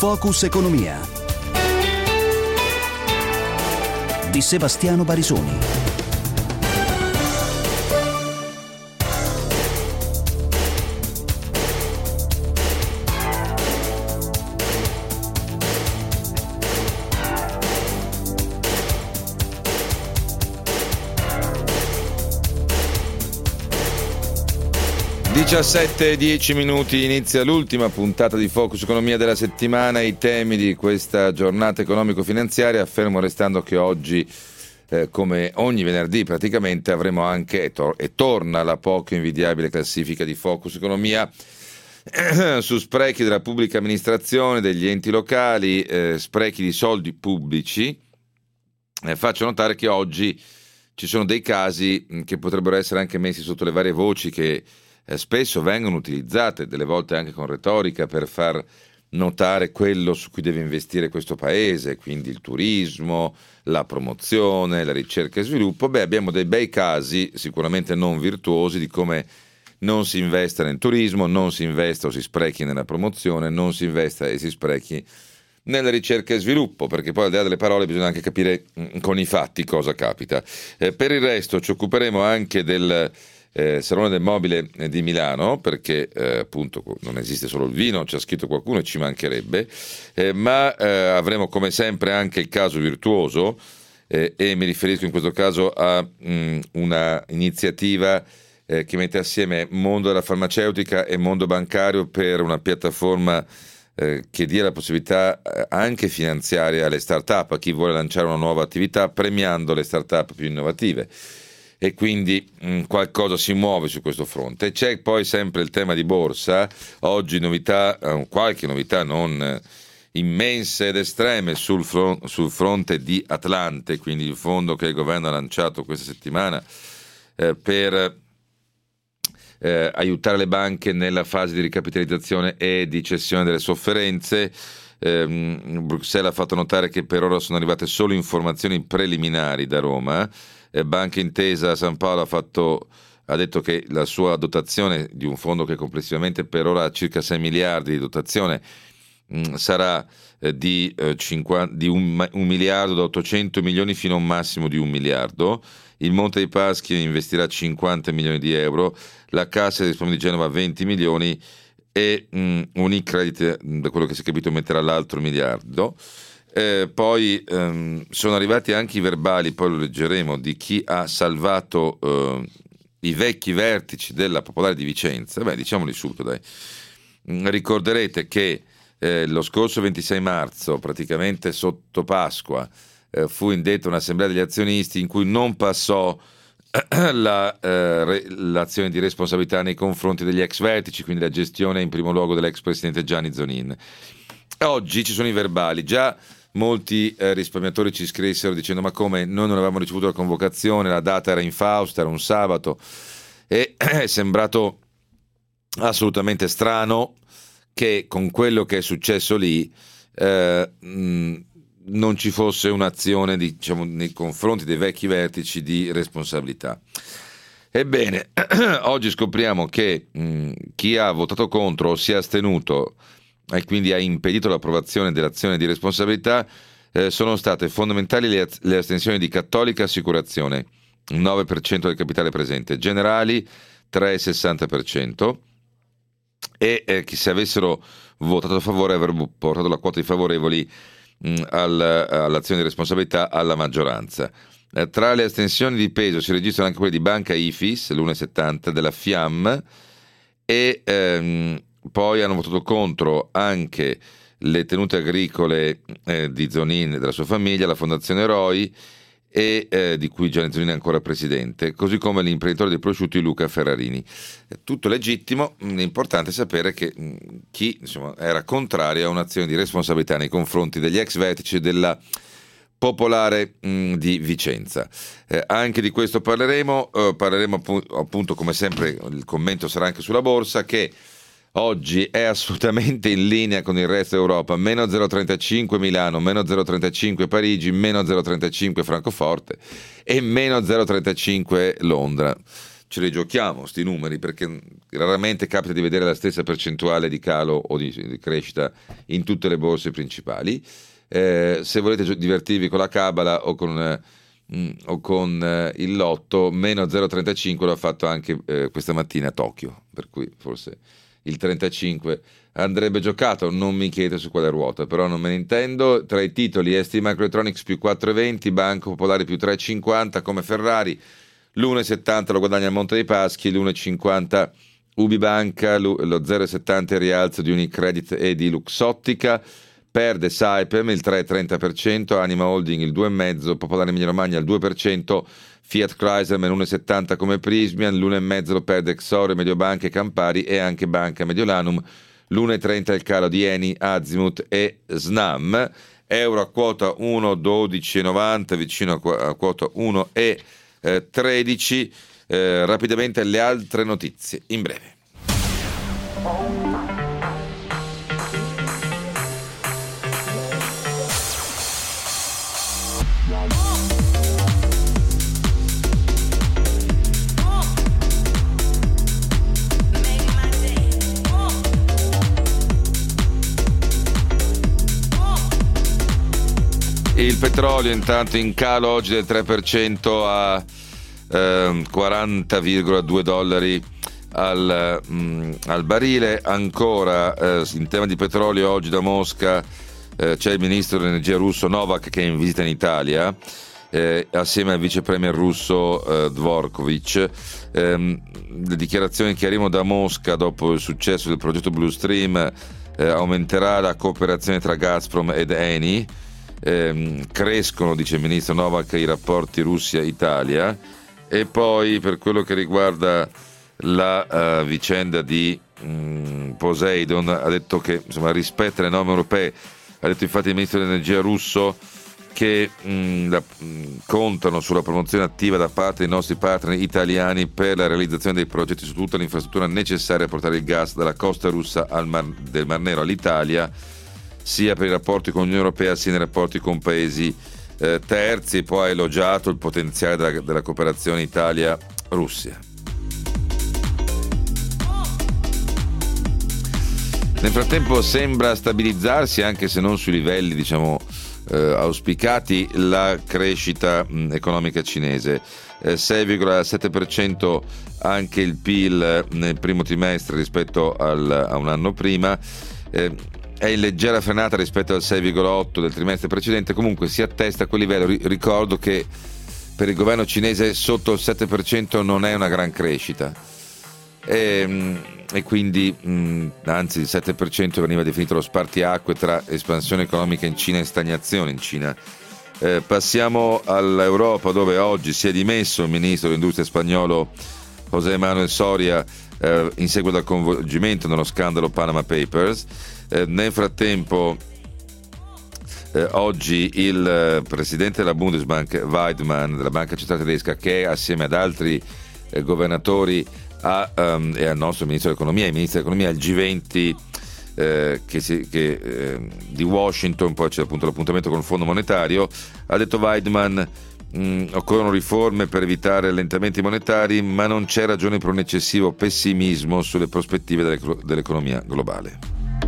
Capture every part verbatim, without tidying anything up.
Focus Economia di Sebastiano Barisoni. diciassette e dieci minuti, inizia l'ultima puntata di Focus Economia della settimana. I temi di questa giornata economico-finanziaria, fermo restando che oggi, eh, come ogni venerdì praticamente, avremo anche, e, tor- e torna la poco invidiabile classifica di Focus Economia eh, su sprechi della pubblica amministrazione, degli enti locali, eh, sprechi di soldi pubblici. Eh, faccio notare che oggi ci sono dei casi che potrebbero essere anche messi sotto le varie voci che Eh, spesso vengono utilizzate, delle volte anche con retorica, per far notare quello su cui deve investire questo paese, quindi il turismo, la promozione, la ricerca e sviluppo. Beh, abbiamo dei bei casi, sicuramente non virtuosi, di come non si investa nel turismo, non si investa o si sprechi nella promozione, non si investa e si sprechi nella ricerca e sviluppo, perché poi al di là delle parole bisogna anche capire mh, con i fatti cosa capita. Eh, per il resto ci occuperemo anche del Eh, Salone del Mobile di Milano, perché eh, appunto non esiste solo il vino, ci ha scritto qualcuno e ci mancherebbe, eh, ma eh, avremo come sempre anche il caso virtuoso, eh, e mi riferisco in questo caso a mh, una iniziativa eh, che mette assieme mondo della farmaceutica e mondo bancario per una piattaforma eh, che dia la possibilità eh, anche finanziaria alle start-up, a chi vuole lanciare una nuova attività, premiando le start-up più innovative. E quindi mh, qualcosa si muove su questo fronte. C'è poi sempre il tema di borsa. Oggi novità, eh, qualche novità non eh, immense ed estreme sul, fron- sul fronte di Atlante, quindi il fondo che il governo ha lanciato questa settimana eh, per eh, aiutare le banche nella fase di ricapitalizzazione e di cessione delle sofferenze. Eh, Bruxelles ha fatto notare che per ora sono arrivate solo informazioni preliminari da Roma. Banca Intesa San Paolo ha, fatto, ha detto che la sua dotazione di un fondo che complessivamente per ora ha circa sei miliardi di dotazione mh, sarà eh, di, eh, cinquanta, di un, un miliardo da ottocento milioni fino a un massimo di un miliardo. Il Monte dei Paschi investirà cinquanta milioni di euro, la Cassa di risparmio di Genova venti milioni e mh, Unicredit, da quello che si è capito, metterà l'altro miliardo. Eh, poi ehm, sono arrivati anche i verbali, poi lo leggeremo, di chi ha salvato eh, i vecchi vertici della Popolare di Vicenza. Beh, diciamoli subito, dai. Ricorderete che eh, lo scorso ventisei marzo, praticamente sotto Pasqua, eh, fu indetta un'assemblea degli azionisti in cui non passò la, eh, re, l'azione di responsabilità nei confronti degli ex vertici, quindi la gestione in primo luogo dell'ex presidente Gianni Zonin. Oggi ci sono i verbali. Già molti eh, risparmiatori ci scrissero dicendo: ma come, noi non avevamo ricevuto la convocazione, la data era infausta, era un sabato, e è sembrato assolutamente strano che con quello che è successo lì eh, mh, non ci fosse un'azione, diciamo, nei confronti dei vecchi vertici di responsabilità. Ebbene, oggi scopriamo che mh, chi ha votato contro o si è astenuto e quindi ha impedito l'approvazione dell'azione di responsabilità, eh, sono state fondamentali le, le astensioni di Cattolica Assicurazione, nove per cento del capitale presente, Generali tre virgola sessanta per cento, e eh, che se avessero votato a favore avrebbero portato la quota di favorevoli mh, al, all'azione di responsabilità alla maggioranza. Eh, tra le astensioni di peso si registrano anche quelle di Banca Ifis, l'uno virgola settanta, della Fiam, e ehm, poi hanno votato contro anche le tenute agricole eh, di Zonin e della sua famiglia, la Fondazione Roi, e eh, di cui Gianni Zonin è ancora presidente, così come l'imprenditore dei prosciutti Luca Ferrarini. È tutto legittimo, l'importante è sapere che mh, chi insomma, era contrario a un'azione di responsabilità nei confronti degli ex vertici della Popolare mh, di Vicenza. Eh, anche di questo parleremo, eh, parleremo appunto, appunto come sempre il commento sarà anche sulla borsa, che oggi è assolutamente in linea con il resto d'Europa, meno zero virgola trentacinque Milano, meno zero virgola trentacinque Parigi, meno zero virgola trentacinque Francoforte e meno zero virgola trentacinque Londra. ce li giochiamo sti numeri, perché raramente capita di vedere la stessa percentuale di calo o di, di crescita in tutte le borse principali. Eh, se volete divertirvi con la cabala o con, eh, o con eh, il lotto, meno zero virgola trentacinque l'ha fatto anche eh, questa mattina a Tokyo, per cui forse il trentacinque andrebbe giocato. Non mi chiedete su quale ruota, però non me ne intendo. Tra i titoli S T Microelectronics più quattro virgola venti, Banco Popolare più tre virgola cinquanta, come Ferrari l'uno virgola settanta lo guadagna il Monte dei Paschi, l'uno virgola cinquanta Ubibanca, lo zero virgola settanta il rialzo di Unicredit e di Luxottica, perde Saipem il tre virgola trenta per cento, Anima Holding il due virgola cinque per cento, Popolare Emilia Romagna il due per cento, Fiat Chrysler meno uno virgola settanta come Prysmian, l'uno virgola cinque lo perde Exor, Mediobanca e Campari e anche Banca Mediolanum, l'uno virgola trenta il calo di Eni, Azimut e Snam. Euro a quota uno virgola dodici novanta, vicino a quota uno virgola tredici. Eh, rapidamente le altre notizie in breve. Il petrolio intanto in calo oggi del tre per cento a eh, quaranta virgola due dollari al, mh, al barile. Ancora eh, in tema di petrolio oggi da Mosca eh, c'è il ministro dell'energia russo Novak che è in visita in Italia eh, assieme al vice premier russo eh, Dvorkovich. Eh, le dichiarazioni che arrivano da Mosca dopo il successo del progetto Blue Stream: eh, aumenterà la cooperazione tra Gazprom ed Eni. Eh, crescono, dice il ministro Novak, i rapporti Russia-Italia. E poi per quello che riguarda la uh, vicenda di um, Poseidon, ha detto che insomma rispetta le norme europee. Ha detto infatti il ministro dell'energia russo che um, la, um, contano sulla promozione attiva da parte dei nostri partner italiani per la realizzazione dei progetti su tutta l'infrastruttura necessaria a portare il gas dalla costa russa al Mar, del Mar Nero all'Italia, sia per i rapporti con l'Unione Europea sia nei rapporti con paesi eh, terzi. Poi ha elogiato il potenziale della, della cooperazione Italia-Russia. Nel frattempo sembra stabilizzarsi, anche se non sui livelli diciamo eh, auspicati, la crescita mh, economica cinese. Eh, sei virgola sette per cento anche il P I L nel primo trimestre rispetto al, a un anno prima. Eh, è in leggera frenata rispetto al sei virgola otto del trimestre precedente, comunque si attesta a quel livello. Ricordo che per il governo cinese sotto il sette per cento non è una gran crescita e, e quindi mh, anzi il sette per cento veniva definito lo spartiacque tra espansione economica in Cina e stagnazione in Cina. Eh, passiamo all'Europa, dove oggi si è dimesso il ministro dell'industria spagnolo José Manuel Soria eh, in seguito al coinvolgimento nello scandalo Panama Papers. Eh, nel frattempo eh, oggi il eh, presidente della Bundesbank Weidmann, della banca centrale tedesca, che assieme ad altri eh, governatori ha, um, e al nostro ministro dell'economia, il ministro dell'economia al G venti eh, che si, che, eh, di Washington, poi c'è appunto l'appuntamento con il Fondo Monetario, ha detto Weidmann: mh, occorrono riforme per evitare allentamenti monetari, ma non c'è ragione per un eccessivo pessimismo sulle prospettive delle, dell'economia globale.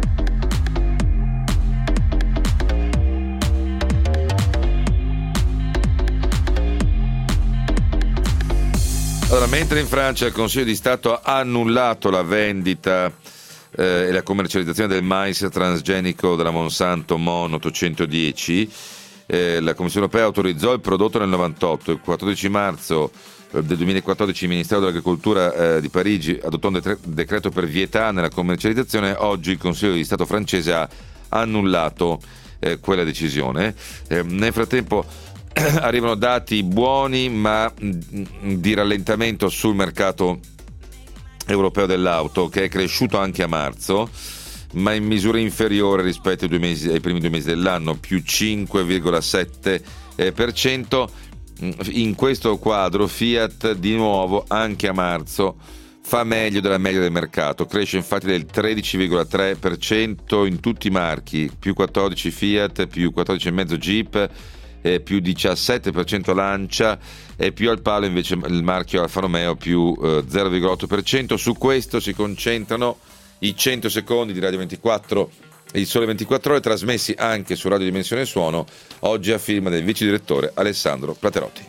Allora, mentre in Francia il Consiglio di Stato ha annullato la vendita eh, e la commercializzazione del mais transgenico della Monsanto Mon ottocentodieci, eh, la Commissione Europea autorizzò il prodotto nel novantotto. Il quattordici marzo del duemilaquattordici il Ministero dell'Agricoltura eh, di Parigi adottò un detre- decreto per vietarne la commercializzazione. Oggi il Consiglio di Stato francese ha annullato eh, quella decisione. Eh, nel frattempo arrivano dati buoni, ma di rallentamento sul mercato europeo dell'auto, che è cresciuto anche a marzo, ma in misura inferiore rispetto ai, due mesi, ai primi due mesi dell'anno, più cinque virgola sette per cento. In questo quadro Fiat di nuovo anche a marzo fa meglio della media del mercato, cresce infatti del tredici virgola tre per cento in tutti i marchi, più quattordici Fiat, più quattordici virgola cinque Jeep eh, più diciassette per cento Lancia, e più al palo invece il marchio Alfa Romeo più eh, zero virgola otto per cento. Su questo si concentrano i cento secondi di Radio ventiquattro, il Sole ventiquattro Ore, trasmessi anche su Radio Dimensione Suono, oggi a firma del vice direttore Alessandro Platerotti.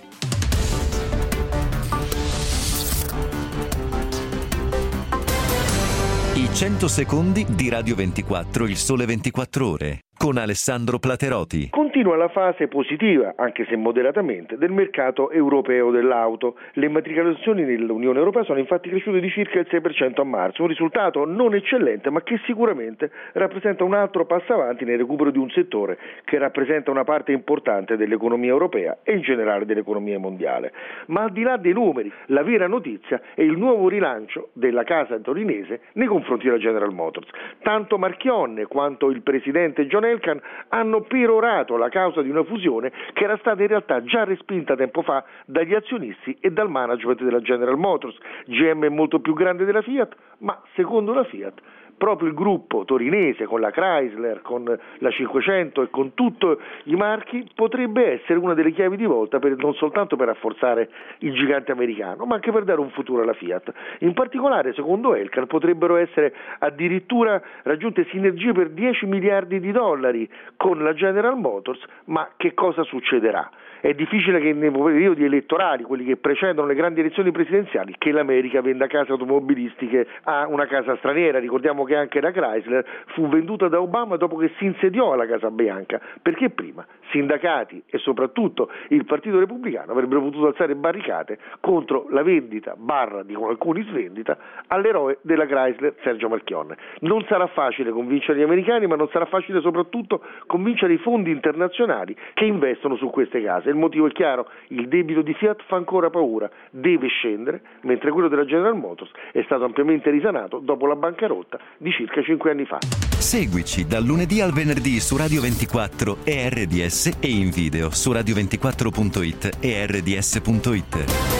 I cento secondi di Radio ventiquattro, il Sole ventiquattro Ore, con Alessandro Platerotti. Continua la fase positiva, anche se moderatamente, del mercato europeo dell'auto. Le immatricolazioni nell'Unione Europea sono infatti cresciute di circa il sei per cento a marzo, un risultato non eccellente, ma che sicuramente rappresenta un altro passo avanti nel recupero di un settore che rappresenta una parte importante dell'economia europea e in generale dell'economia mondiale. Ma al di là dei numeri, la vera notizia è il nuovo rilancio della casa torinese nei confronti della General Motors. Tanto Marchionne quanto il presidente John Elkann hanno perorato la causa di una fusione che era stata in realtà già respinta tempo fa dagli azionisti e dal management della General Motors. G M è molto più grande della Fiat, ma secondo la Fiat proprio il gruppo torinese con la Chrysler, con la cinquecento e con tutti i marchi potrebbe essere una delle chiavi di volta per, non soltanto per rafforzare il gigante americano, ma anche per dare un futuro alla Fiat. In particolare, secondo Elkann, potrebbero essere addirittura raggiunte sinergie per dieci miliardi di dollari con la General Motors, ma che cosa succederà? È difficile che nei periodi elettorali, quelli che precedono le grandi elezioni presidenziali, che l'America venda case automobilistiche a una casa straniera. Ricordiamo che anche la Chrysler fu venduta da Obama dopo che si insediò alla Casa Bianca, perché prima sindacati e soprattutto il Partito Repubblicano avrebbero potuto alzare barricate contro la vendita barra di alcuni svendita all'eroe della Chrysler, Sergio Marchionne. Non sarà facile convincere gli americani, ma non sarà facile soprattutto convincere i fondi internazionali che investono su queste case. Il motivo è chiaro: il debito di Fiat fa ancora paura, deve scendere, mentre quello della General Motors è stato ampiamente risanato dopo la bancarotta di circa cinque anni fa. Seguici dal lunedì al venerdì su Radio ventiquattro e R D S e in video su radio ventiquattro punto it e R D S punto it.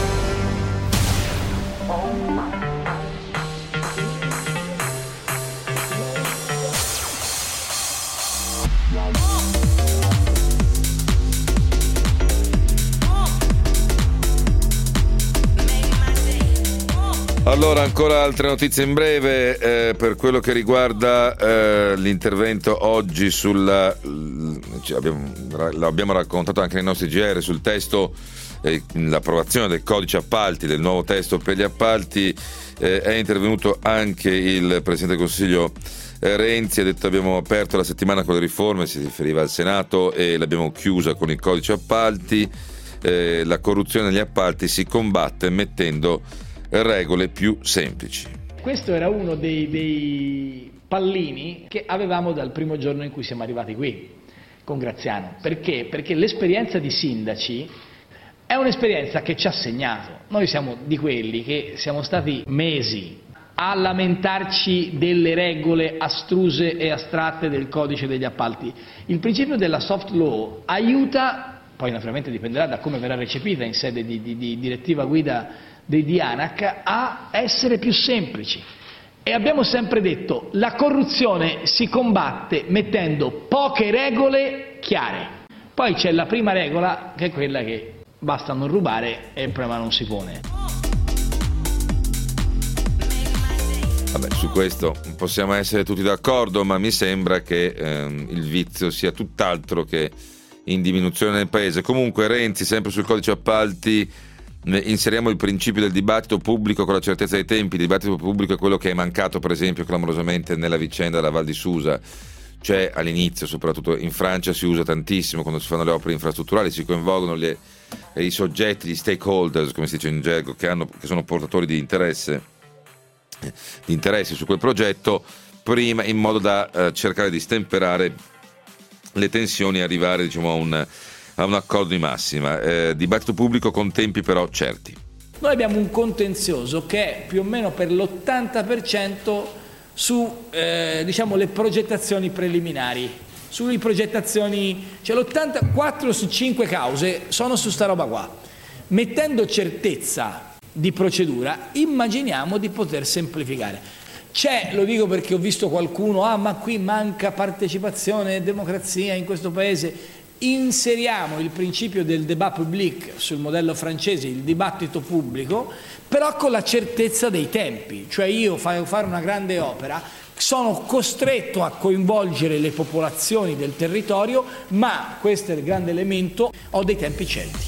Allora, ancora altre notizie in breve eh, per quello che riguarda eh, l'intervento oggi sulla, cioè abbiamo, l'abbiamo raccontato anche nei nostri G R, sul testo, eh, l'approvazione del codice appalti, del nuovo testo per gli appalti. Eh, è intervenuto anche il Presidente del Consiglio eh, Renzi, ha detto: abbiamo aperto la settimana con le riforme, si riferiva al Senato, e l'abbiamo chiusa con il codice appalti. Eh, la corruzione negli appalti si combatte mettendo regole più semplici. Questo era uno dei, dei pallini che avevamo dal primo giorno in cui siamo arrivati qui con Graziano. Perché? Perché l'esperienza di sindaci è un'esperienza che ci ha segnato. Noi siamo di quelli che siamo stati mesi a lamentarci delle regole astruse e astratte del codice degli appalti. Il principio della soft law aiuta, poi naturalmente dipenderà da come verrà recepita in sede di, di, di direttiva guida di ANAC, a essere più semplici. E abbiamo sempre detto: la corruzione si combatte mettendo poche regole chiare. Poi c'è la prima regola, che è quella che basta non rubare e il problema non si pone. Vabbè, su questo possiamo essere tutti d'accordo, ma mi sembra che ehm, il vizio sia tutt'altro che in diminuzione nel paese. Comunque Renzi, sempre sul codice appalti, inseriamo il principio del dibattito pubblico con la certezza dei tempi. Il dibattito pubblico è quello che è mancato, per esempio, clamorosamente nella vicenda della Val di Susa. Cioè, all'inizio, soprattutto in Francia, si usa tantissimo quando si fanno le opere infrastrutturali, si coinvolgono le, i soggetti, gli stakeholders, come si dice in gergo, che, hanno, che sono portatori di interesse, di interessi su quel progetto, prima, in modo da eh, cercare di stemperare le tensioni e arrivare, diciamo, a un a un accordo di massima. Eh, dibattito pubblico con tempi però certi. Noi abbiamo un contenzioso che è più o meno per l'ottanta per cento su eh, diciamo le progettazioni preliminari, sulle progettazioni, cioè l'ottantaquattro su cinque cause sono su sta roba qua. Mettendo certezza di procedura, immaginiamo di poter semplificare. C'è, lo dico perché ho visto qualcuno, ah ma qui manca partecipazione e democrazia in questo paese. inseriamo il principio del débat public sul modello francese, il dibattito pubblico, però con la certezza dei tempi, cioè io fare una grande opera, sono costretto a coinvolgere le popolazioni del territorio, ma questo è il grande elemento, ho dei tempi certi.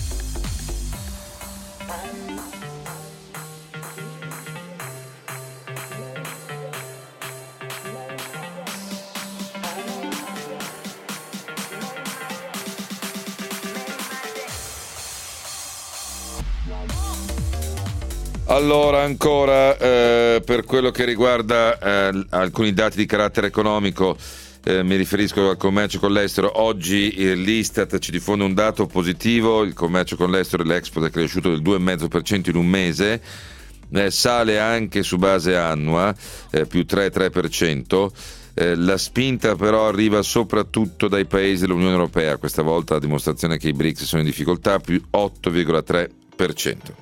Allora, ancora eh, per quello che riguarda eh, alcuni dati di carattere economico, eh, mi riferisco al commercio con l'estero. Oggi eh, l'Istat ci diffonde un dato positivo: il commercio con l'estero e l'export è cresciuto del due virgola cinque per cento in un mese, eh, sale anche su base annua, eh, più tre virgola tre per cento. Eh, la spinta però arriva soprattutto dai paesi dell'Unione Europea, questa volta la dimostrazione che i B R I C S sono in difficoltà, più otto virgola tre per cento.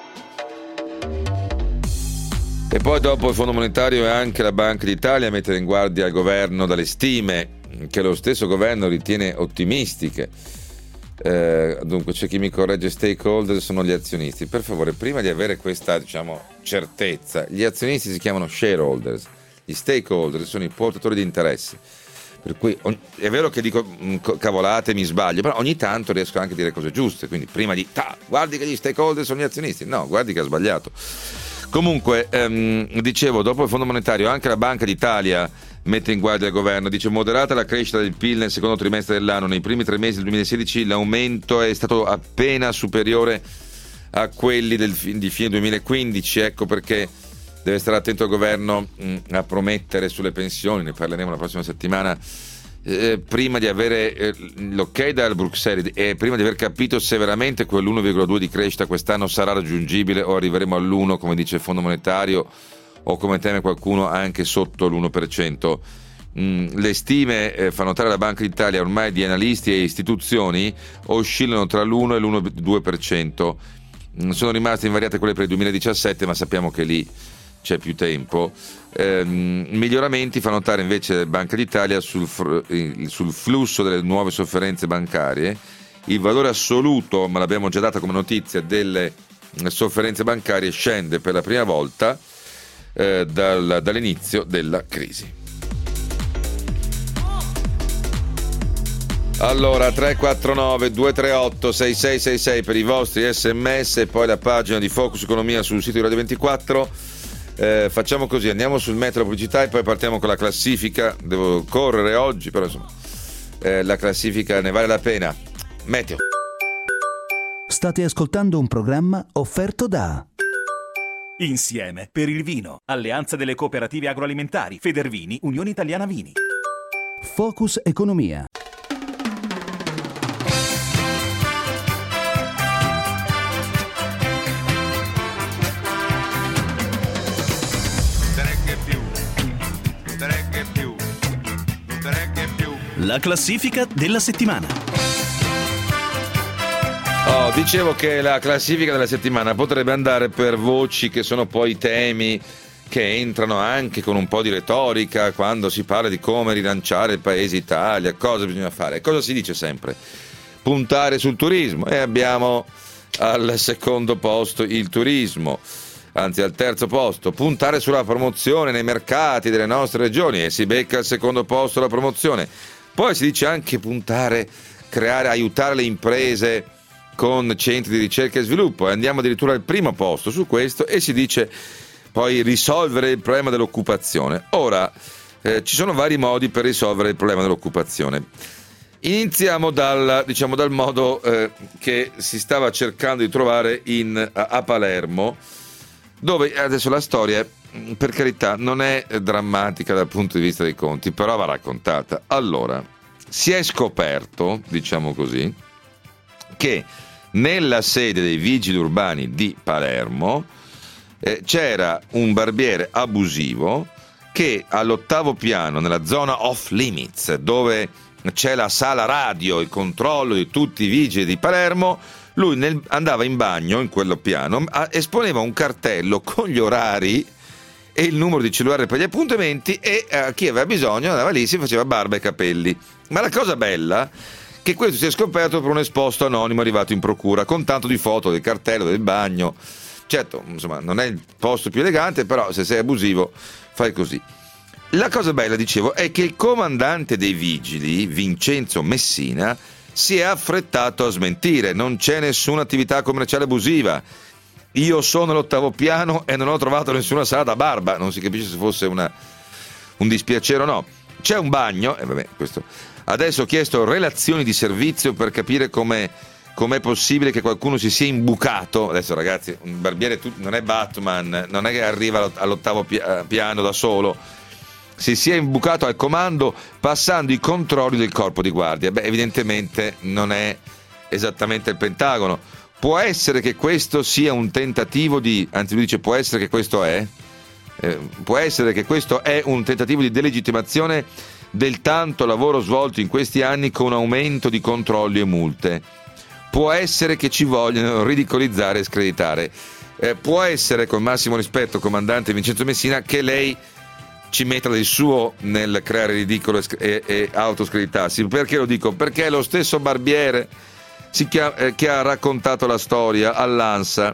E poi dopo il Fondo Monetario e anche la Banca d'Italia mettono in guardia il governo dalle stime che lo stesso governo ritiene ottimistiche. Eh, dunque c'è chi mi corregge: stakeholder sono gli azionisti. Per favore, prima di avere questa, diciamo, certezza, gli azionisti si chiamano shareholders, gli stakeholder sono i portatori di interessi. Per cui è vero che dico cavolate, mi sbaglio, però ogni tanto riesco anche a dire cose giuste. Quindi prima di ta, guardi che gli stakeholder sono gli azionisti, no, guardi che ha sbagliato. Comunque, ehm, dicevo, dopo il Fondo Monetario anche la Banca d'Italia mette in guardia il governo, dice: moderata la crescita del P I L nel secondo trimestre dell'anno, nei primi tre mesi del duemilasedici l'aumento è stato appena superiore a quelli del, di fine duemilaquindici, ecco perché deve stare attento il governo mh, a promettere sulle pensioni, ne parleremo la prossima settimana, eh, prima di avere eh, l'ok dal Bruxelles e prima di aver capito se veramente quell'uno virgola due di crescita quest'anno sarà raggiungibile o arriveremo all'uno come dice il Fondo Monetario, o come teme qualcuno anche sotto l'uno per cento. Mm, le stime, eh, fa notare la Banca d'Italia, ormai di analisti e istituzioni oscillano tra l'uno e l'uno virgola due per cento. Mm, sono rimaste invariate quelle per il duemiladiciassette, ma sappiamo che lì c'è più tempo. Eh, miglioramenti fa notare invece Banca d'Italia sul, fr- sul flusso delle nuove sofferenze bancarie. Il valore assoluto, ma l'abbiamo già data come notizia, delle sofferenze bancarie scende per la prima volta eh, dal, dall'inizio della crisi. Allora, tre quattro nove due tre otto sei sei sei sei per i vostri sms e poi la pagina di Focus Economia sul sito di Radio ventiquattro. Eh, facciamo così, andiamo sul metro pubblicità e poi partiamo con la classifica. Devo correre oggi, però insomma eh, la classifica ne vale la pena. Meteo. State ascoltando un programma offerto da Insieme per il vino, Alleanza delle Cooperative Agroalimentari, Federvini, Unione Italiana Vini. Focus Economia. La classifica della settimana. Oh, dicevo che la classifica della settimana potrebbe andare per voci che sono poi temi che entrano anche con un po' di retorica quando si parla di come rilanciare il paese Italia, cosa bisogna fare. Cosa si dice sempre? Puntare sul turismo, e abbiamo al secondo posto il turismo. Anzi al terzo posto, puntare sulla promozione nei mercati delle nostre regioni, e si becca al secondo posto la promozione. Poi si dice anche puntare, creare, aiutare le imprese con centri di ricerca e sviluppo, e andiamo addirittura al primo posto su questo, e si dice poi risolvere il problema dell'occupazione. Ora, eh, ci sono vari modi per risolvere il problema dell'occupazione. Iniziamo dal, diciamo, dal modo eh, che si stava cercando di trovare in, a, a Palermo, dove adesso la storia, per carità, non è drammatica dal punto di vista dei conti, però va raccontata. Allora, si è scoperto, diciamo così, che nella sede dei vigili urbani di Palermo eh, c'era un barbiere abusivo che all'ottavo piano, nella zona off limits, dove c'è la sala radio, il controllo di tutti i vigili di Palermo, lui nel, andava in bagno in quello piano, a, esponeva un cartello con gli orari e il numero di cellulare per gli appuntamenti, e a chi aveva bisogno andava lì, si faceva barba e capelli. Ma la cosa bella, che questo si è scoperto per un esposto anonimo arrivato in procura con tanto di foto del cartello del bagno. Certo, insomma, non è il posto più elegante, però se sei abusivo fai così. La cosa bella, dicevo, è che il comandante dei vigili, Vincenzo Messina, si è affrettato a smentire. Non c'è nessuna attività commerciale abusiva. Io sono all'ottavo piano e non ho trovato nessuna sala da barba. Non si capisce se fosse una, un dispiacere o no. C'è un bagno, e eh vabbè, questo. Adesso ho chiesto relazioni di servizio per capire come com'è possibile che qualcuno si sia imbucato. Adesso ragazzi, un barbiere non è Batman, non è che arriva all'ottavo piano da solo, si sia imbucato al comando passando i controlli del corpo di guardia. Beh, evidentemente non è esattamente il Pentagono. Può essere che questo sia un tentativo di, anzi lui dice può essere che questo è, eh, può essere che questo è un tentativo di delegittimazione del tanto lavoro svolto in questi anni con aumento di controlli e multe. Può essere che ci vogliono ridicolizzare e screditare. Eh, può essere, con massimo rispetto, comandante Vincenzo Messina, che lei ci metta del suo nel creare ridicolo e, e autoscreditarsi. Perché lo dico? Perché è lo stesso barbiere si chiama, eh, che ha raccontato la storia all'ANSA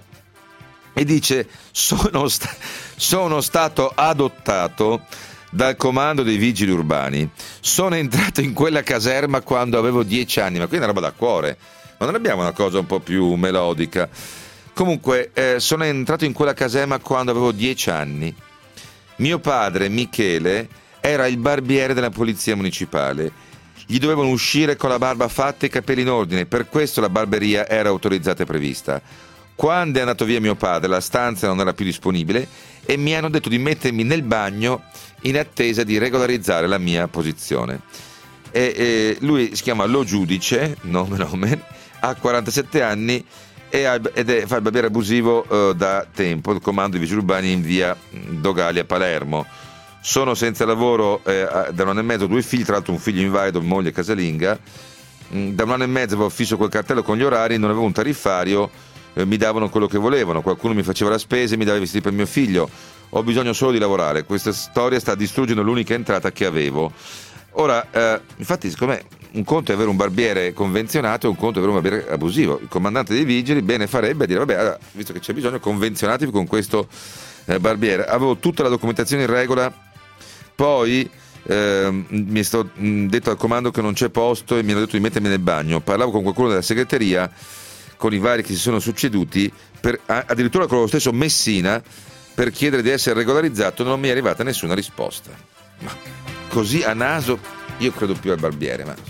e dice sono, sta- sono stato adottato dal comando dei vigili urbani, sono entrato in quella caserma quando avevo dieci anni. Ma qui è una roba da cuore, ma non abbiamo una cosa un po' più melodica? Comunque eh, sono entrato in quella caserma quando avevo dieci anni. Mio padre, Michele, era il barbiere della polizia municipale. Gli dovevano uscire con la barba fatta e i capelli in ordine, per questo la barberia era autorizzata e prevista. Quando è andato via mio padre, la stanza non era più disponibile e mi hanno detto di mettermi nel bagno in attesa di regolarizzare la mia posizione. E, e lui si chiama Lo Giudice, nome nome, ha quarantasette anni ed è, fa il barbiere abusivo uh, da tempo, il comando dei vigili urbani in via Dogali a Palermo. Sono senza lavoro eh, da un anno e mezzo, due figli, tra l'altro un figlio invalido, moglie casalinga. Mm, da un anno e mezzo avevo fisso quel cartello con gli orari, non avevo un tariffario, eh, mi davano quello che volevano, qualcuno mi faceva la spesa e mi dava i vestiti per mio figlio. Ho bisogno solo di lavorare, questa storia sta distruggendo l'unica entrata che avevo. Ora, eh, infatti, secondo me, un conto è avere un barbiere convenzionato e un conto è avere un barbiere abusivo. Il comandante dei vigili bene farebbe a dire, vabbè, allora, visto che c'è bisogno, convenzionatevi con questo eh, barbiere. Avevo tutta la documentazione in regola, poi eh, mi è stato detto al comando che non c'è posto e mi hanno detto di mettermi nel bagno. Parlavo con qualcuno della segreteria, con i vari che si sono succeduti, per, addirittura con lo stesso Messina, per chiedere di essere regolarizzato. Non mi è arrivata nessuna risposta. Ma così a naso io credo più al barbiere, ma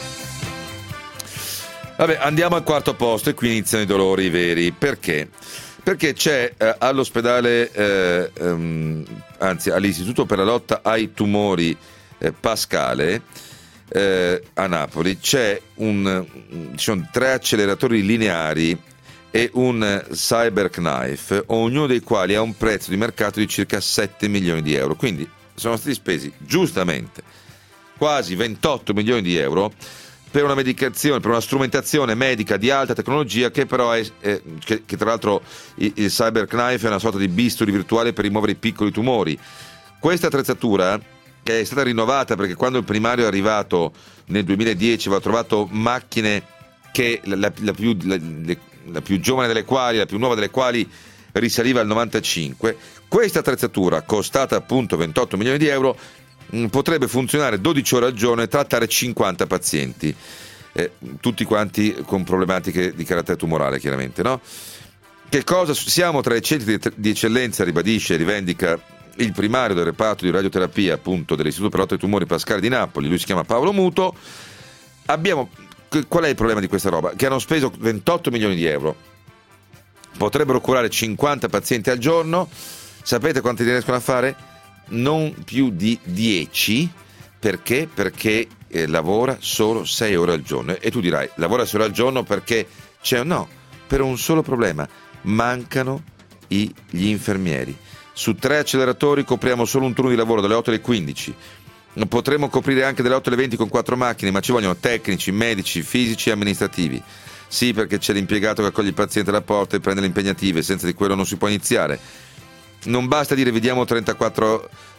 vabbè, andiamo al quarto posto e qui iniziano i dolori veri. Perché? Perché c'è eh, all'ospedale eh, ehm, anzi all'Istituto per la lotta ai tumori eh, Pascale eh, a Napoli c'è un ci sono tre acceleratori lineari e un cyberknife, ognuno dei quali ha un prezzo di mercato di circa sette milioni di euro. Quindi sono stati spesi giustamente quasi ventotto milioni di euro per una medicazione, per una strumentazione medica di alta tecnologia che però è, è che, che tra l'altro il, il cyberknife è una sorta di bisturi virtuale per rimuovere i piccoli tumori. Questa attrezzatura è stata rinnovata perché quando il primario è arrivato nel duemiladieci aveva trovato macchine che la, la, più, la, la più giovane delle quali, la più nuova delle quali risaliva al novantacinque. Questa attrezzatura, costata appunto ventotto milioni di euro, mh, potrebbe funzionare dodici ore al giorno e trattare cinquanta pazienti, eh, tutti quanti con problematiche di carattere tumorale, chiaramente, no? Che cosa? Siamo tra i centri di eccellenza, ribadisce e rivendica il primario del reparto di radioterapia appunto dell'Istituto per la lotta ai tumori Pascale di Napoli, lui si chiama Paolo Muto. Abbiamo, qual è il problema di questa roba? Che hanno speso ventotto milioni di euro, potrebbero curare cinquanta pazienti al giorno. Sapete quanti ne riescono a fare? Non più di dieci. Perché? Perché eh, lavora solo sei ore al giorno. E tu dirai, lavora sei ore al giorno perché c'è... No, per un solo problema: mancano i, gli infermieri. Su tre acceleratori copriamo solo un turno di lavoro dalle otto alle quindici. Potremmo coprire anche dalle otto alle venti con quattro macchine, ma ci vogliono tecnici, medici, fisici e amministrativi. Sì, perché c'è l'impiegato che accoglie il paziente alla porta e prende le impegnative, senza di quello non si può iniziare. Non basta dire vi diamo trentaquattro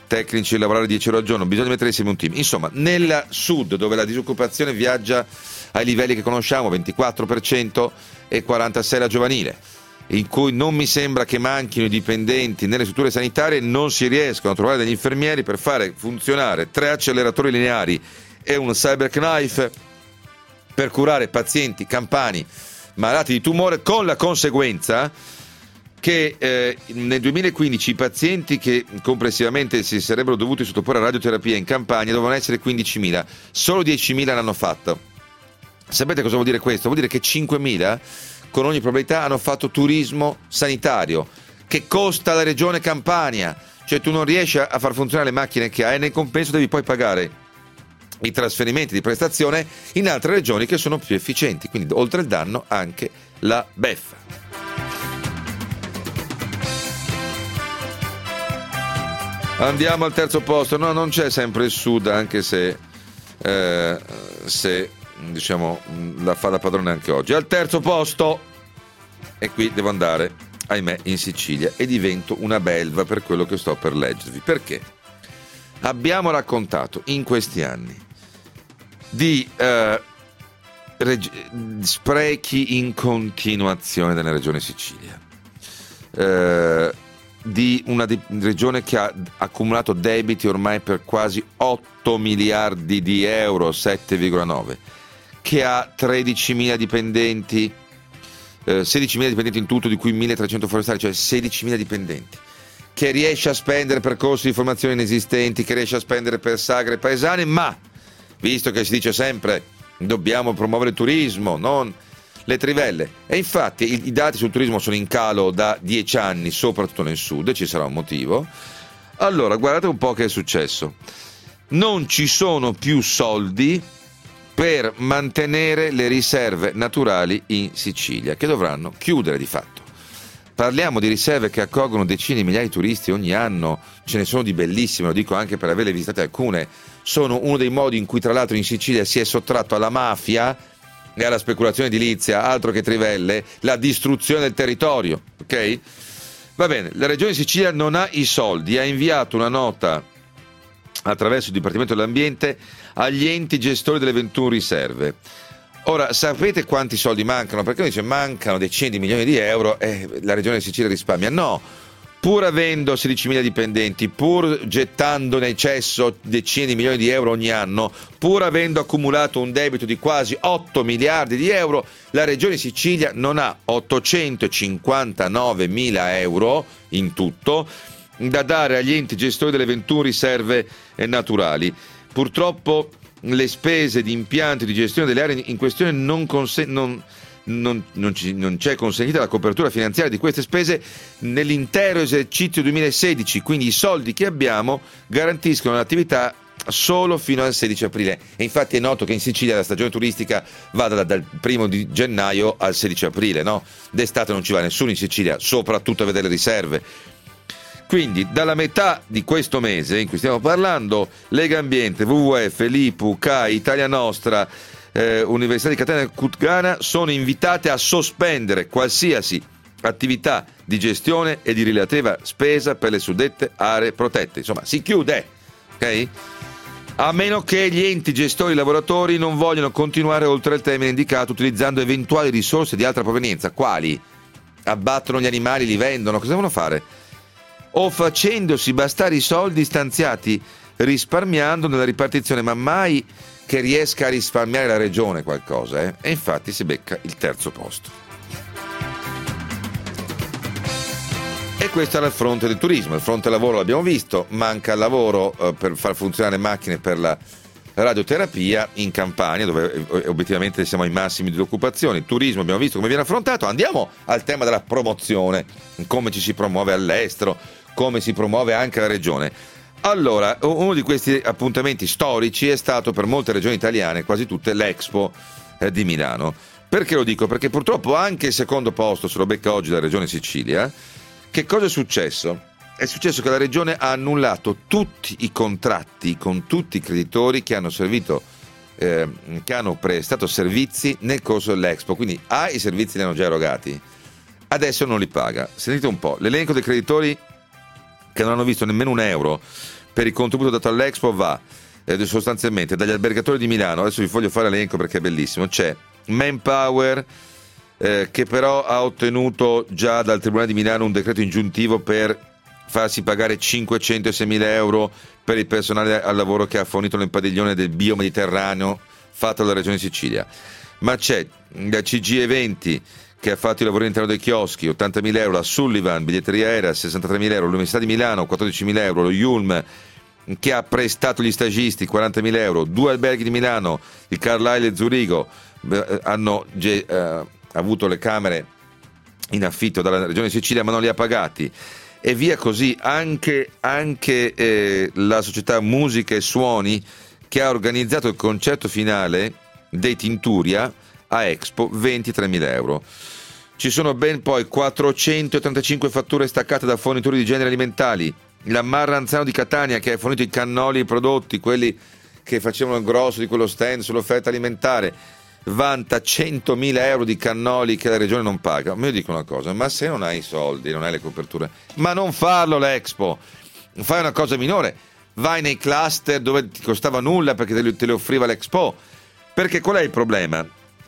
tecnici a lavorare dieci ore al giorno, bisogna mettere insieme un team. Insomma, nel sud, dove la disoccupazione viaggia ai livelli che conosciamo, ventiquattro per cento e quarantasei per cento la giovanile, in cui non mi sembra che manchino i dipendenti nelle strutture sanitarie, non si riescono a trovare degli infermieri per fare funzionare tre acceleratori lineari e un cyberknife per curare pazienti campani malati di tumore, con la conseguenza che eh, nel duemilaquindici i pazienti che complessivamente si sarebbero dovuti sottoporre a radioterapia in Campania dovevano essere quindicimila, solo diecimila l'hanno fatto. Sapete cosa vuol dire questo? Vuol dire che cinquemila con ogni probabilità hanno fatto turismo sanitario, che costa alla regione Campania, cioè tu non riesci a far funzionare le macchine che hai e nel compenso devi poi pagare i trasferimenti di prestazione in altre regioni che sono più efficienti, quindi oltre il danno anche la beffa. Andiamo al terzo posto. No, non c'è sempre il sud, anche se eh, se diciamo la fa da padrone anche oggi. Al terzo posto, e qui devo andare, ahimè, in Sicilia e divento una belva per quello che sto per leggervi. Perché? Abbiamo raccontato in questi anni di eh, reg- sprechi in continuazione nella regione Sicilia, eh, di una di- regione che ha accumulato debiti ormai per quasi otto miliardi di euro, sette virgola nove, che ha tredicimila dipendenti, eh, sedicimila dipendenti in tutto, di cui milletrecento forestali, cioè sedicimila dipendenti, che riesce a spendere per corsi di formazione inesistenti, che riesce a spendere per sagre paesane, ma visto che si dice sempre dobbiamo promuovere il turismo, non le trivelle, e infatti i, i dati sul turismo sono in calo da dieci anni, soprattutto nel sud, e ci sarà un motivo. Allora, guardate un po' che è successo. Non ci sono più soldi per mantenere le riserve naturali in Sicilia, che dovranno chiudere di fatto. Parliamo di riserve che accolgono decine di migliaia di turisti ogni anno, ce ne sono di bellissime, lo dico anche per averle visitate alcune. Sono uno dei modi in cui tra l'altro in Sicilia si è sottratto alla mafia e alla speculazione edilizia, altro che trivelle, la distruzione del territorio, ok? Va bene, la regione Sicilia non ha i soldi, ha inviato una nota attraverso il Dipartimento dell'Ambiente agli enti gestori delle ventuno riserve. Ora, sapete quanti soldi mancano? Perché uno dice mancano decine di milioni di euro e eh, la regione Sicilia risparmia. No, pur avendo sedicimila dipendenti, pur gettando nel cesso decine di milioni di euro ogni anno, pur avendo accumulato un debito di quasi otto miliardi di euro, la regione Sicilia non ha ottocentocinquantanovemila euro in tutto da dare agli enti gestori delle ventuno riserve naturali. Purtroppo le spese di impianti di gestione delle aree in questione non, consen- non, non, non, ci, non c'è consentita la copertura finanziaria di queste spese nell'intero esercizio duemilasedici, quindi i soldi che abbiamo garantiscono l'attività solo fino al sedici aprile, e infatti è noto che in Sicilia la stagione turistica va da, dal primo di gennaio al sedici aprile, no? D'estate non ci va nessuno in Sicilia, soprattutto a vedere le riserve. Quindi dalla metà di questo mese in cui stiamo parlando, Lega Ambiente, W W F, l'I P U, C A I, Italia Nostra, eh, Università di Catania e Cutgana sono invitate a sospendere qualsiasi attività di gestione e di relativa spesa per le suddette aree protette. Insomma, si chiude, ok? A meno che gli enti gestori e lavoratori non vogliono continuare oltre il termine indicato utilizzando eventuali risorse di altra provenienza. Quali? Abbattono gli animali, li vendono, cosa devono fare? O facendosi bastare i soldi stanziati risparmiando nella ripartizione, ma mai che riesca a risparmiare la regione qualcosa, eh? E infatti si becca il terzo posto. E questo era il fronte del turismo. Il fronte lavoro l'abbiamo visto, manca il lavoro eh, per far funzionare macchine per la radioterapia in Campania, dove eh, obiettivamente siamo ai massimi di occupazione. Il turismo abbiamo visto come viene affrontato. Andiamo al tema della promozione, come ci si promuove all'estero, come si promuove anche la regione. Allora, uno di questi appuntamenti storici è stato per molte regioni italiane, quasi tutte, l'Expo eh, di Milano. Perché lo dico? Perché purtroppo anche il secondo posto se lo becca oggi la regione Sicilia. Che cosa è successo? È successo che la regione ha annullato tutti i contratti con tutti i creditori che hanno servito, eh, che hanno prestato servizi nel corso dell'Expo. Quindi A, i servizi li hanno già erogati, adesso non li paga. Sentite un po', l'elenco dei creditori che non hanno visto nemmeno un euro per il contributo dato all'Expo va eh, sostanzialmente dagli albergatori di Milano, adesso vi voglio fare l'elenco perché è bellissimo, c'è Manpower eh, che però ha ottenuto già dal Tribunale di Milano un decreto ingiuntivo per farsi pagare cinquecento e seimila euro per il personale al lavoro che ha fornito nel padiglione del Bio-Mediterraneo fatto dalla Regione Sicilia. Ma c'è la C G Eventi che ha fatto i lavori all'interno dei chioschi, ottantamila euro, la Sullivan, biglietteria aerea, sessantatremila euro, l'Università di Milano, quattordicimila euro, lo Yulm che ha prestato gli stagisti, quarantamila euro, due alberghi di Milano, il Carlisle e Zurigo, eh, hanno eh, avuto le camere in affitto dalla Regione Sicilia ma non li ha pagati. E via così, anche, anche eh, la società Musica e Suoni che ha organizzato il concerto finale dei Tinturia a Expo, ventitremila euro. Ci sono ben poi quattrocentottantacinque fatture staccate da fornitori di generi alimentari. La Marranzano di Catania che ha fornito i cannoli e i prodotti, quelli che facevano il grosso di quello stand sull'offerta alimentare, vanta centomila euro di cannoli che la regione non paga. Ma io dico una cosa, ma se non hai i soldi, non hai le coperture, ma non farlo l'Expo, fai una cosa minore, vai nei cluster dove ti costava nulla perché te le, te le offriva l'Expo. Perché qual è il problema?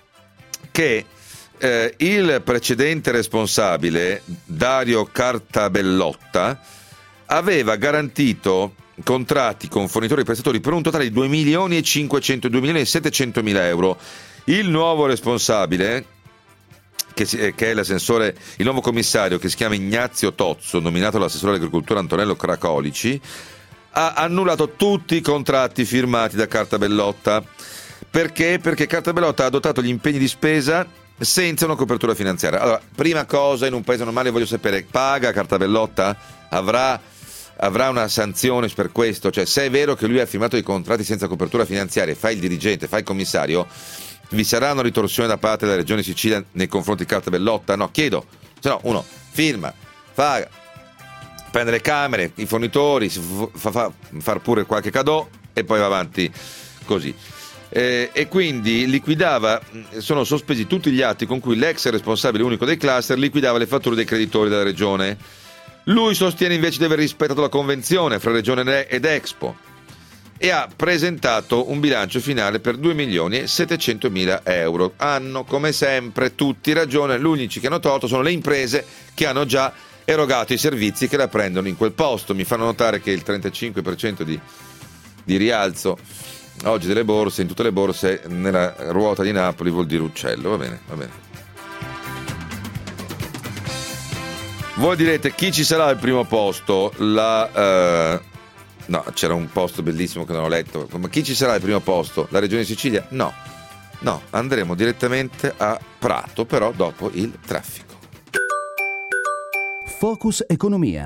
Che eh, il precedente responsabile, Dario Cartabellotta, aveva garantito contratti con fornitori e prestatori per un totale di due milioni e cinquecento, due milioni e settecentomila euro. Il nuovo responsabile, che, si, che è l'assessore, il nuovo commissario che si chiama Ignazio Tozzo, nominato l'assessore all'agricoltura Antonello Cracolici, ha annullato tutti i contratti firmati da Cartabellotta. Perché? Perché Cartabellotta ha adottato gli impegni di spesa senza una copertura finanziaria. Allora, prima cosa, in un paese normale voglio sapere, paga Cartabellotta? Avrà, avrà una sanzione per questo? Cioè, se è vero che lui ha firmato i contratti senza copertura finanziaria, fa il dirigente, fa il commissario, vi sarà una ritorsione da parte della Regione Sicilia nei confronti di Cartabellotta? No, chiedo. Se no, uno firma, fa, prende le camere, i fornitori, fa, fa far pure qualche cadeau e poi va avanti così. Eh, e quindi liquidava, sono sospesi tutti gli atti con cui l'ex responsabile unico dei cluster liquidava le fatture dei creditori della regione. Lui sostiene invece di aver rispettato la convenzione fra regione ed Expo e ha presentato un bilancio finale per due milioni e settecentomila euro. Hanno come sempre tutti ragione, gli unici che hanno torto sono le imprese che hanno già erogato i servizi che la prendono in quel posto. Mi fanno notare che il trentacinque per cento di, di rialzo oggi delle borse, in tutte le borse, nella ruota di Napoli vuol dire uccello. Va bene, va bene. Voi direte chi ci sarà al primo posto? La uh, no, c'era un posto bellissimo che non ho letto. Ma chi ci sarà al primo posto? La Regione Sicilia? No, no, andremo direttamente a Prato, però dopo il traffico. Focus Economia.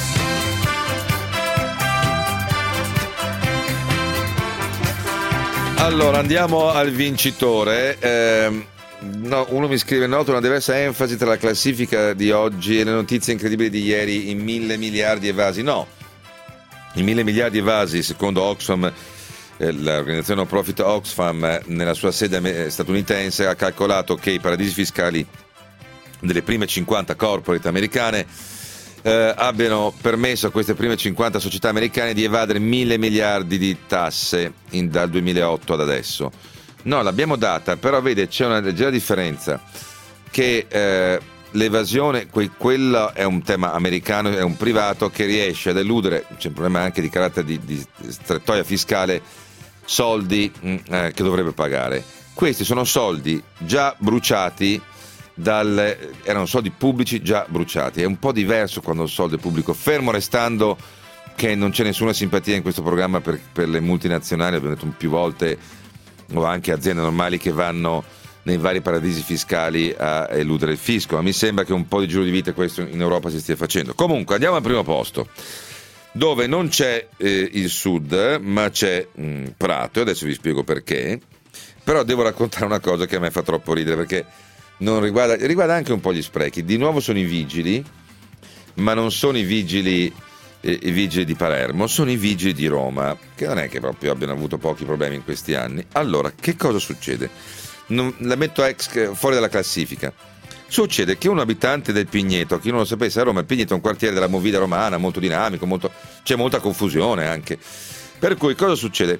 Allora andiamo al vincitore. Eh, no, uno mi scrive: noto una diversa enfasi tra la classifica di oggi e le notizie incredibili di ieri, i mille miliardi evasi. No, i mille miliardi evasi, secondo Oxfam, eh, l'organizzazione no profit Oxfam, nella sua sede statunitense, ha calcolato che i paradisi fiscali delle prime cinquanta corporate americane eh, abbiano permesso a queste prime cinquanta società americane di evadere mille miliardi di tasse in, dal duemilaotto ad adesso. No, l'abbiamo data, però vede, c'è una leggera differenza, che eh, l'evasione, que- quello è un tema americano, è un privato che riesce ad eludere, c'è un problema anche di carattere di, di strettoia fiscale, soldi mh, eh, che dovrebbe pagare. Questi sono soldi già bruciati, dal, erano soldi pubblici già bruciati. È un po' diverso quando il soldo è pubblico, fermo restando che non c'è nessuna simpatia in questo programma per, per le multinazionali, abbiamo detto più volte, o anche aziende normali che vanno nei vari paradisi fiscali a eludere il fisco, ma mi sembra che un po' di giro di vite questo in Europa si stia facendo. Comunque andiamo al primo posto, dove non c'è eh, il sud, ma c'è mh, Prato, e adesso vi spiego perché. Però devo raccontare una cosa che a me fa troppo ridere, perché non riguarda, riguarda anche un po' gli sprechi. Di nuovo sono i vigili, ma non sono i vigili eh, i vigili di Palermo, sono i vigili di Roma, che non è che proprio abbiano avuto pochi problemi in questi anni. Allora, che cosa succede? Non, la metto ex, fuori dalla classifica. Succede che un abitante del Pigneto, chi non lo sapesse, a Roma, il Pigneto è un quartiere della movida romana, molto dinamico, molto, c'è molta confusione anche. Per cui cosa succede?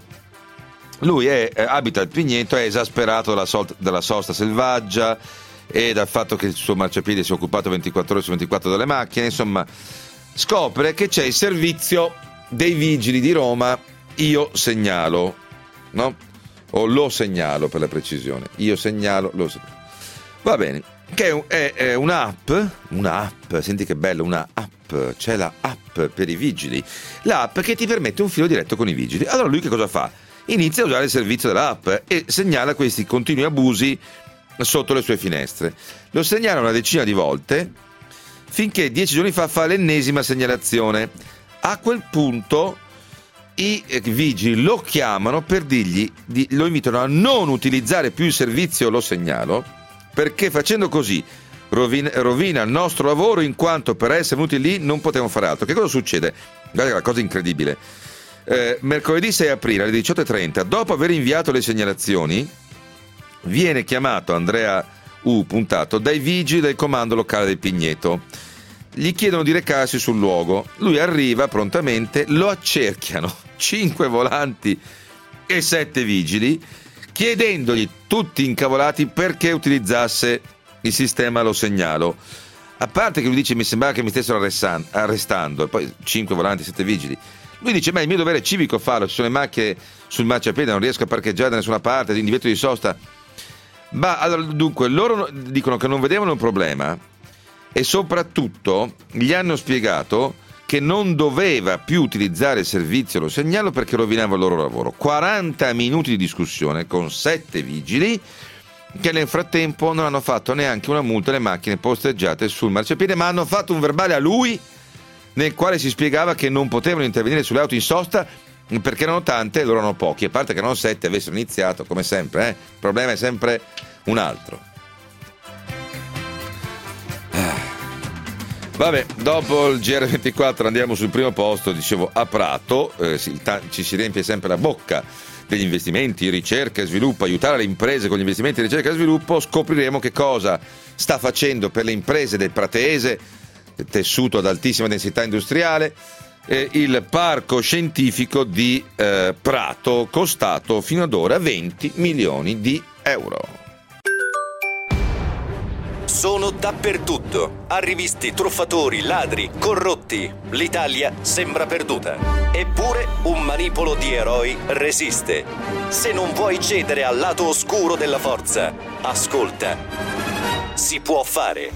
Lui è, eh, abita al Pigneto, è esasperato dalla, sol- dalla sosta selvaggia e dal fatto che il suo marciapiede si è occupato ventiquattro ore su ventiquattro delle macchine, insomma, scopre che c'è il servizio dei vigili di Roma, io segnalo, no? O lo segnalo per la precisione, io segnalo, lo segnalo. Va bene, che è, è, è un'app, un'app, senti che bello, una app, c'è la app per i vigili, l'app che ti permette un filo diretto con i vigili. Allora lui che cosa fa? Inizia a usare il servizio dell'app e segnala questi continui abusi sotto le sue finestre. Lo segnala una decina di volte finché dieci giorni fa fa l'ennesima segnalazione. A quel punto i vigili lo chiamano per dirgli, lo invitano a non utilizzare più il servizio lo segnalo, perché facendo così rovina, rovina il nostro lavoro, in quanto per essere venuti lì non potevamo fare altro. Che cosa succede? Guarda, la cosa incredibile. Eh, mercoledì sei aprile alle diciotto e trenta, dopo aver inviato le segnalazioni, viene chiamato Andrea U. puntato dai vigili del comando locale del Pigneto. Gli chiedono di recarsi sul luogo. Lui arriva prontamente, lo accerchiano cinque volanti e sette vigili, chiedendogli tutti incavolati perché utilizzasse il sistema lo segnalo. A parte che lui dice mi sembrava che mi stessero arrestando, e poi cinque volanti e sette vigili. Lui dice ma è il mio dovere civico farlo, ci sono le macchine sul marciapiede, non riesco a parcheggiare da nessuna parte, in divieto di sosta. Ma allora, dunque loro dicono che non vedevano un problema e soprattutto gli hanno spiegato che non doveva più utilizzare il servizio lo segnalo perché rovinava il loro lavoro. quaranta minuti di discussione con sette vigili che nel frattempo non hanno fatto neanche una multa alle macchine posteggiate sul marciapiede, ma hanno fatto un verbale a lui nel quale si spiegava che non potevano intervenire sulle auto in sosta perché erano tante e loro erano pochi, a parte che erano sette, avessero iniziato come sempre, eh? Il problema è sempre un altro. Vabbè, dopo il G R ventiquattro andiamo sul primo posto, dicevo a Prato, eh, si, ta- ci si riempie sempre la bocca degli investimenti, ricerca e sviluppo, aiutare le imprese con gli investimenti, ricerca e sviluppo. Scopriremo che cosa sta facendo per le imprese del Prateese, tessuto ad altissima densità industriale, eh, il parco scientifico di eh, Prato, costato fino ad ora venti milioni di euro. Sono dappertutto. Arrivisti, truffatori, ladri, corrotti. L'Italia sembra perduta. Eppure un manipolo di eroi resiste. Se non vuoi cedere al lato oscuro della forza, ascolta. Si può fare.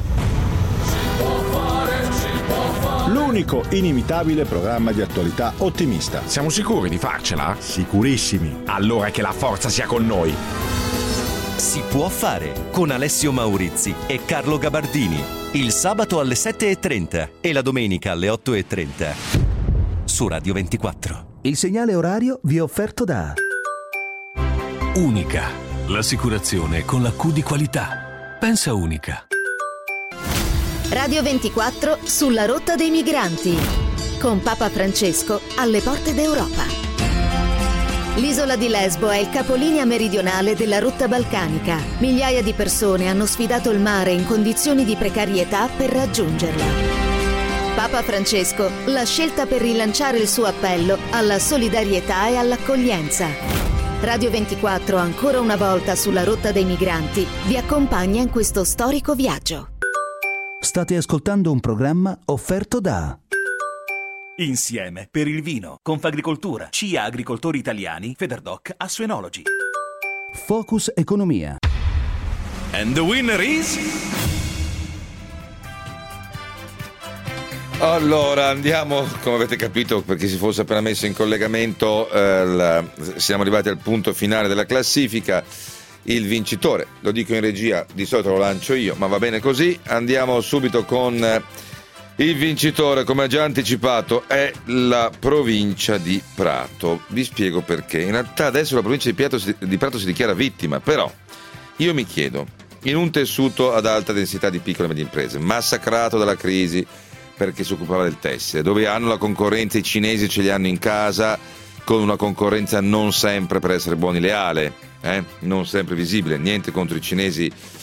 L'unico inimitabile programma di attualità ottimista. Siamo sicuri di farcela? Sicurissimi. Allora che la forza sia con noi. Si può fare con Alessio Maurizi e Carlo Gabardini. Il sabato alle sette e trenta e la domenica alle otto e trenta su Radio ventiquattro. Il segnale orario vi è offerto da Unica, l'assicurazione con la Q di qualità. Pensa Unica. Radio ventiquattro sulla rotta dei migranti, con Papa Francesco alle porte d'Europa. L'isola di Lesbo è il capolinea meridionale della rotta balcanica. Migliaia di persone hanno sfidato il mare in condizioni di precarietà per raggiungerla. Papa Francesco, la scelta per rilanciare il suo appello alla solidarietà e all'accoglienza. Radio ventiquattro, ancora una volta sulla rotta dei migranti, vi accompagna in questo storico viaggio. State ascoltando un programma offerto da Insieme per il vino, Confagricoltura, C I A Agricoltori Italiani, Federdoc Assuenology. Focus Economia. And the winner is... Allora andiamo, come avete capito, per chi si fosse appena messo in collegamento, eh, la, siamo arrivati al punto finale della classifica. Il vincitore, lo dico in regia, di solito lo lancio io, ma va bene così. Andiamo subito con eh, il vincitore, come già anticipato, è la provincia di Prato. Vi spiego perché. In realtà adesso la provincia di Prato, si, di Prato si dichiara vittima, però io mi chiedo, in un tessuto ad alta densità di piccole e medie imprese, massacrato dalla crisi perché si occupava del tessile, dove hanno la concorrenza, i cinesi ce li hanno in casa, con una concorrenza non sempre, per essere buoni, leale, eh? non sempre visibile, niente contro i cinesi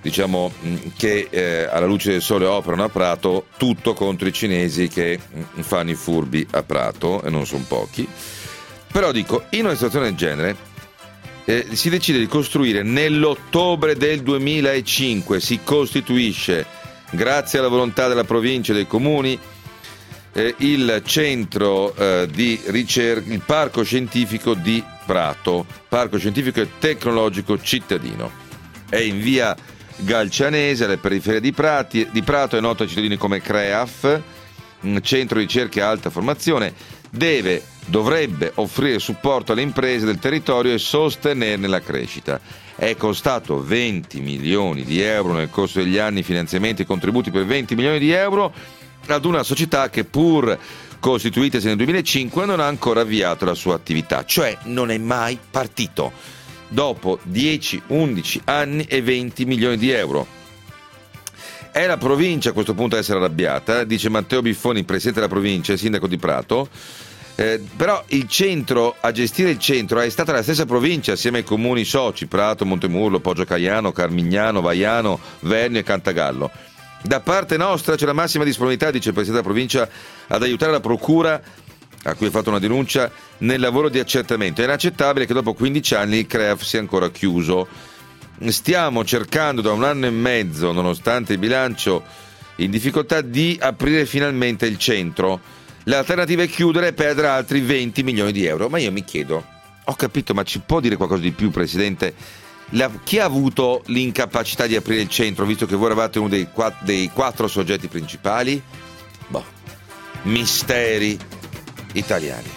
diciamo che eh, alla luce del sole operano a Prato, tutto contro i cinesi che mh, fanno i furbi a Prato, e non sono pochi. Però dico, in una situazione del genere eh, si decide di costruire nell'ottobre del duemilacinque, si costituisce, grazie alla volontà della provincia e dei comuni, eh, il centro eh, di ricerca, il parco scientifico di Prato, parco scientifico e tecnologico cittadino. È in via Galcianese, alle periferie di, Prati, di Prato, è noto ai cittadini come CREAF, un centro di ricerca e alta formazione, deve, dovrebbe offrire supporto alle imprese del territorio e sostenerne la crescita. È costato venti milioni di euro nel corso degli anni, finanziamenti e contributi per venti milioni di euro ad una società che, pur costituitasi nel duemilacinque, non ha ancora avviato la sua attività, cioè non è mai partito, dopo dieci undici anni e venti milioni di euro. È la provincia a questo punto a essere arrabbiata, dice Matteo Biffoni, presidente della provincia e sindaco di Prato. Eh, però il centro, a gestire il centro è stata la stessa provincia, assieme ai comuni soci Prato, Montemurlo, Poggio Caiano, Carmignano, Vaiano, Vernio e Cantagallo. Da parte nostra c'è la massima disponibilità, dice il presidente della provincia, ad aiutare la procura, a cui ha fatto una denuncia, nel lavoro di accertamento. È inaccettabile che dopo quindici anni il CREAF sia ancora chiuso. Stiamo cercando da un anno e mezzo, nonostante il bilancio in difficoltà, di aprire finalmente il centro. L'alternativa è chiudere e perdere altri venti milioni di euro. Ma io mi chiedo, ho capito, ma ci può dire qualcosa di più, Presidente? La, chi ha avuto l'incapacità di aprire il centro, visto che voi eravate uno dei quattro, dei quattro soggetti principali? Boh, misteri italiani.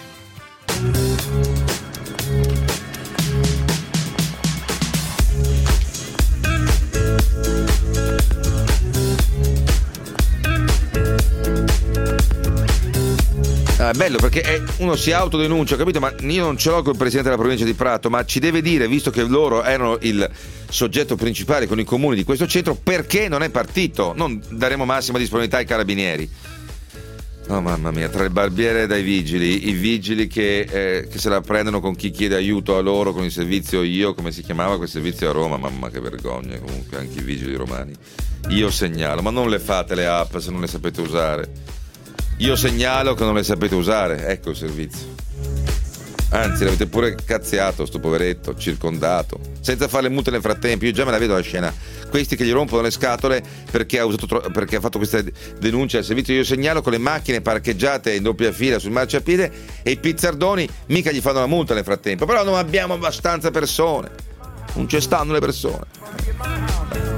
Ah, è bello perché è, uno si autodenuncia, capito? Ma io non ce l'ho col presidente della provincia di Prato, ma ci deve dire, visto che loro erano il soggetto principale con i comuni di questo centro, perché non è partito. Non daremo massima disponibilità ai carabinieri. Oh mamma mia, tra il barbiere dai vigili, i vigili che, eh, che se la prendono con chi chiede aiuto a loro, con il servizio Io, come si chiamava quel servizio a Roma, mamma che vergogna, comunque anche i vigili romani. Io segnalo, ma non le fate le app se non le sapete usare. Io segnalo che non le sapete usare, ecco il servizio. Anzi, l'avete pure cazziato, sto poveretto, circondato, senza fare le multe nel frattempo. Io già me la vedo la scena. Questi che gli rompono le scatole perché ha, usato tro- perché ha fatto questa denuncia al servizio Io segnalo, con le macchine parcheggiate in doppia fila sul marciapiede, e i pizzardoni mica gli fanno la multa nel frattempo. Però non abbiamo abbastanza persone, non ci stanno le persone.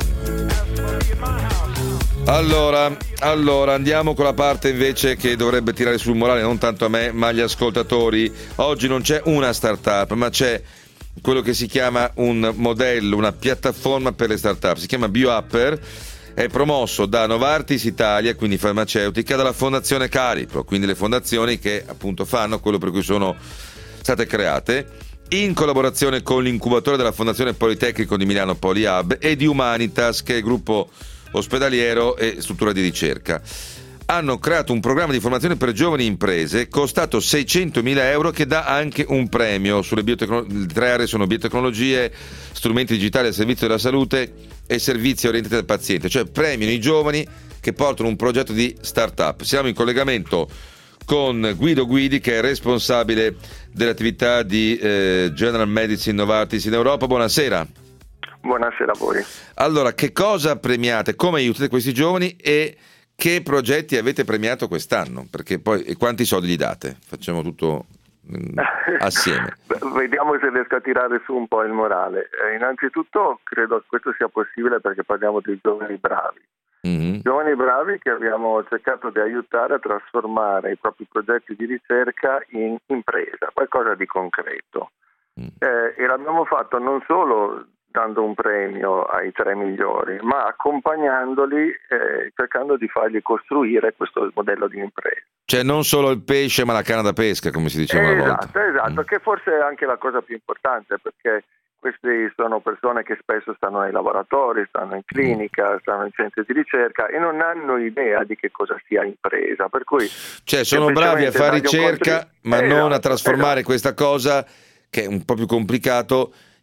Allora, allora, andiamo con la parte invece che dovrebbe tirare sul morale non tanto a me ma agli ascoltatori. Oggi non c'è una startup, ma c'è quello che si chiama un modello, una piattaforma per le startup. Si chiama BioApper, è promosso da Novartis Italia, quindi farmaceutica, dalla Fondazione Calipro, quindi le fondazioni che appunto fanno quello per cui sono state create, in collaborazione con l'incubatore della Fondazione Politecnico di Milano PoliHub e di Humanitas, che è il gruppo ospedaliero e struttura di ricerca. Hanno creato un programma di formazione per giovani imprese costato seicentomila euro, che dà anche un premio sulle biotecnologie. Le tre aree sono biotecnologie, strumenti digitali al servizio della salute e servizi orientati al paziente, cioè premiano i giovani che portano un progetto di startup. Siamo in collegamento con Guido Guidi, che è responsabile dell'attività di eh, General Medicine Novartis in Europa. Buonasera. Buonasera a voi. Allora, che cosa premiate? Come aiutate questi giovani e che progetti avete premiato quest'anno? Perché poi, e quanti soldi gli date? Facciamo tutto assieme. Vediamo se riesco a tirare su un po' il morale. Eh, innanzitutto credo che questo sia possibile perché parliamo di giovani bravi. Mm-hmm. Giovani bravi che abbiamo cercato di aiutare a trasformare i propri progetti di ricerca in impresa, qualcosa di concreto. Mm. Eh, e l'abbiamo fatto non solo dando un premio ai tre migliori, ma accompagnandoli, eh, cercando di fargli costruire questo modello di impresa. Cioè non solo il pesce ma la canna da pesca, come si diceva una volta. Esatto, esatto, mm. che forse è anche la cosa più importante, perché queste sono persone che spesso stanno nei laboratori, stanno in clinica, mm. stanno in centri di ricerca e non hanno idea di che cosa sia impresa, per cui cioè sono bravi a fare ricerca, contrib- ma esatto, non a trasformare esatto. questa cosa, che è un po' più complicato,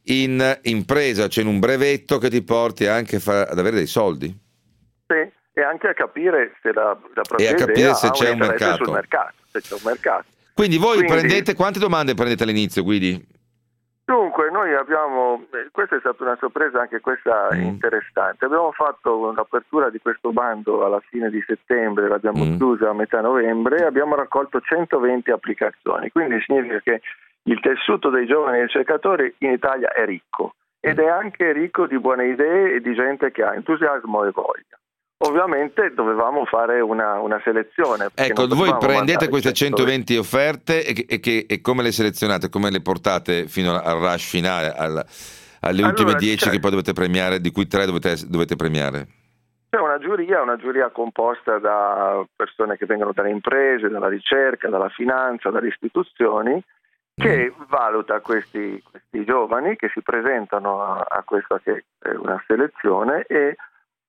in impresa, cioè in un brevetto che ti porti anche fa- ad avere dei soldi. Sì, e anche a capire se la, la propria e a capire idea se ha c'è un un interesse mercato. sul mercato, se c'è un mercato. Quindi voi Quindi, prendete, quante domande prendete all'inizio, Guidi? Dunque, noi abbiamo, eh, questa è stata una sorpresa anche questa mm. interessante, abbiamo fatto l'apertura di questo bando alla fine di settembre, l'abbiamo mm. chiusa a metà novembre, abbiamo raccolto centoventi applicazioni, quindi significa che il tessuto dei giovani ricercatori in Italia è ricco ed è anche ricco di buone idee e di gente che ha entusiasmo e voglia. Ovviamente dovevamo fare una, una selezione. Ecco, voi prendete queste centoventi offerte e, e, che, e come le selezionate? Come le portate fino al rush finale, al, alle allora, ultime dieci cioè, che poi dovete premiare, di cui tre dovete, dovete premiare? C'è una giuria, una giuria composta da persone che vengono dalle imprese, dalla ricerca, dalla finanza, dalle istituzioni, che mm. valuta questi, questi giovani che si presentano a, a questa che è una selezione e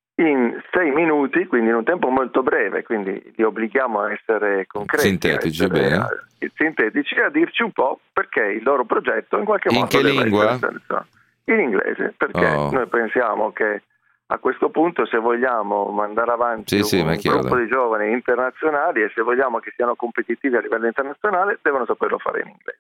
in sei minuti, quindi in un tempo molto breve, quindi li obblighiamo a essere concreti, sintetici, a essere, bene. A, sintetici, a dirci un po' perché il loro progetto in qualche in modo che deve lingua? essere in inglese, perché oh. noi pensiamo che a questo punto, se vogliamo mandare avanti sì, sì, un chiaro, gruppo dai. di giovani internazionali e se vogliamo che siano competitivi a livello internazionale, devono saperlo fare in inglese.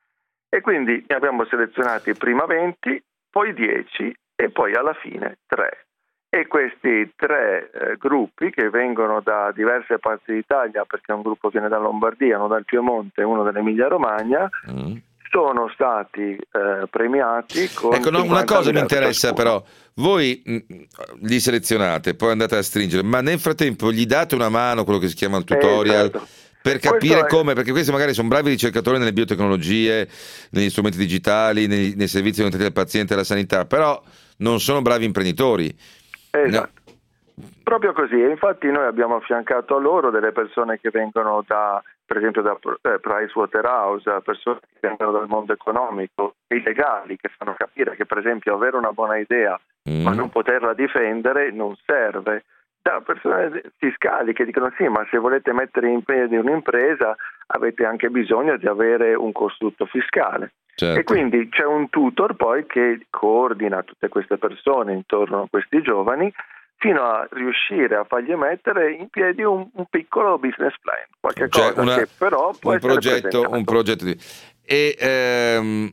E quindi ne abbiamo selezionati prima venti, poi dieci e poi alla fine tre. E questi tre eh, gruppi che vengono da diverse parti d'Italia, perché un gruppo viene da Lombardia, uno dal Piemonte e uno dall'Emilia Romagna, mm. sono stati eh, premiati con ecco, no, una cosa mi interessa però, voi mh, li selezionate, poi andate a stringere, ma nel frattempo gli date una mano, quello che si chiama il tutorial, esatto. per capire è... come, perché questi magari sono bravi ricercatori nelle biotecnologie, negli strumenti digitali, nei, nei servizi del paziente e della sanità, però non sono bravi imprenditori. Esatto, no. Proprio così, e infatti noi abbiamo affiancato a loro delle persone che vengono da, per esempio da eh, Pricewaterhouse, persone che vengono dal mondo economico, e i legali che fanno capire che per esempio avere una buona idea mm. ma non poterla difendere non serve, da persone fiscali che dicono sì, ma se volete mettere in piedi un'impresa avete anche bisogno di avere un costrutto fiscale. Certo. E quindi c'è un tutor poi che coordina tutte queste persone intorno a questi giovani fino a riuscire a fargli mettere in piedi un, un piccolo business plan, qualche cioè cosa una, che però può un essere progetto, un progetto di... e, ehm,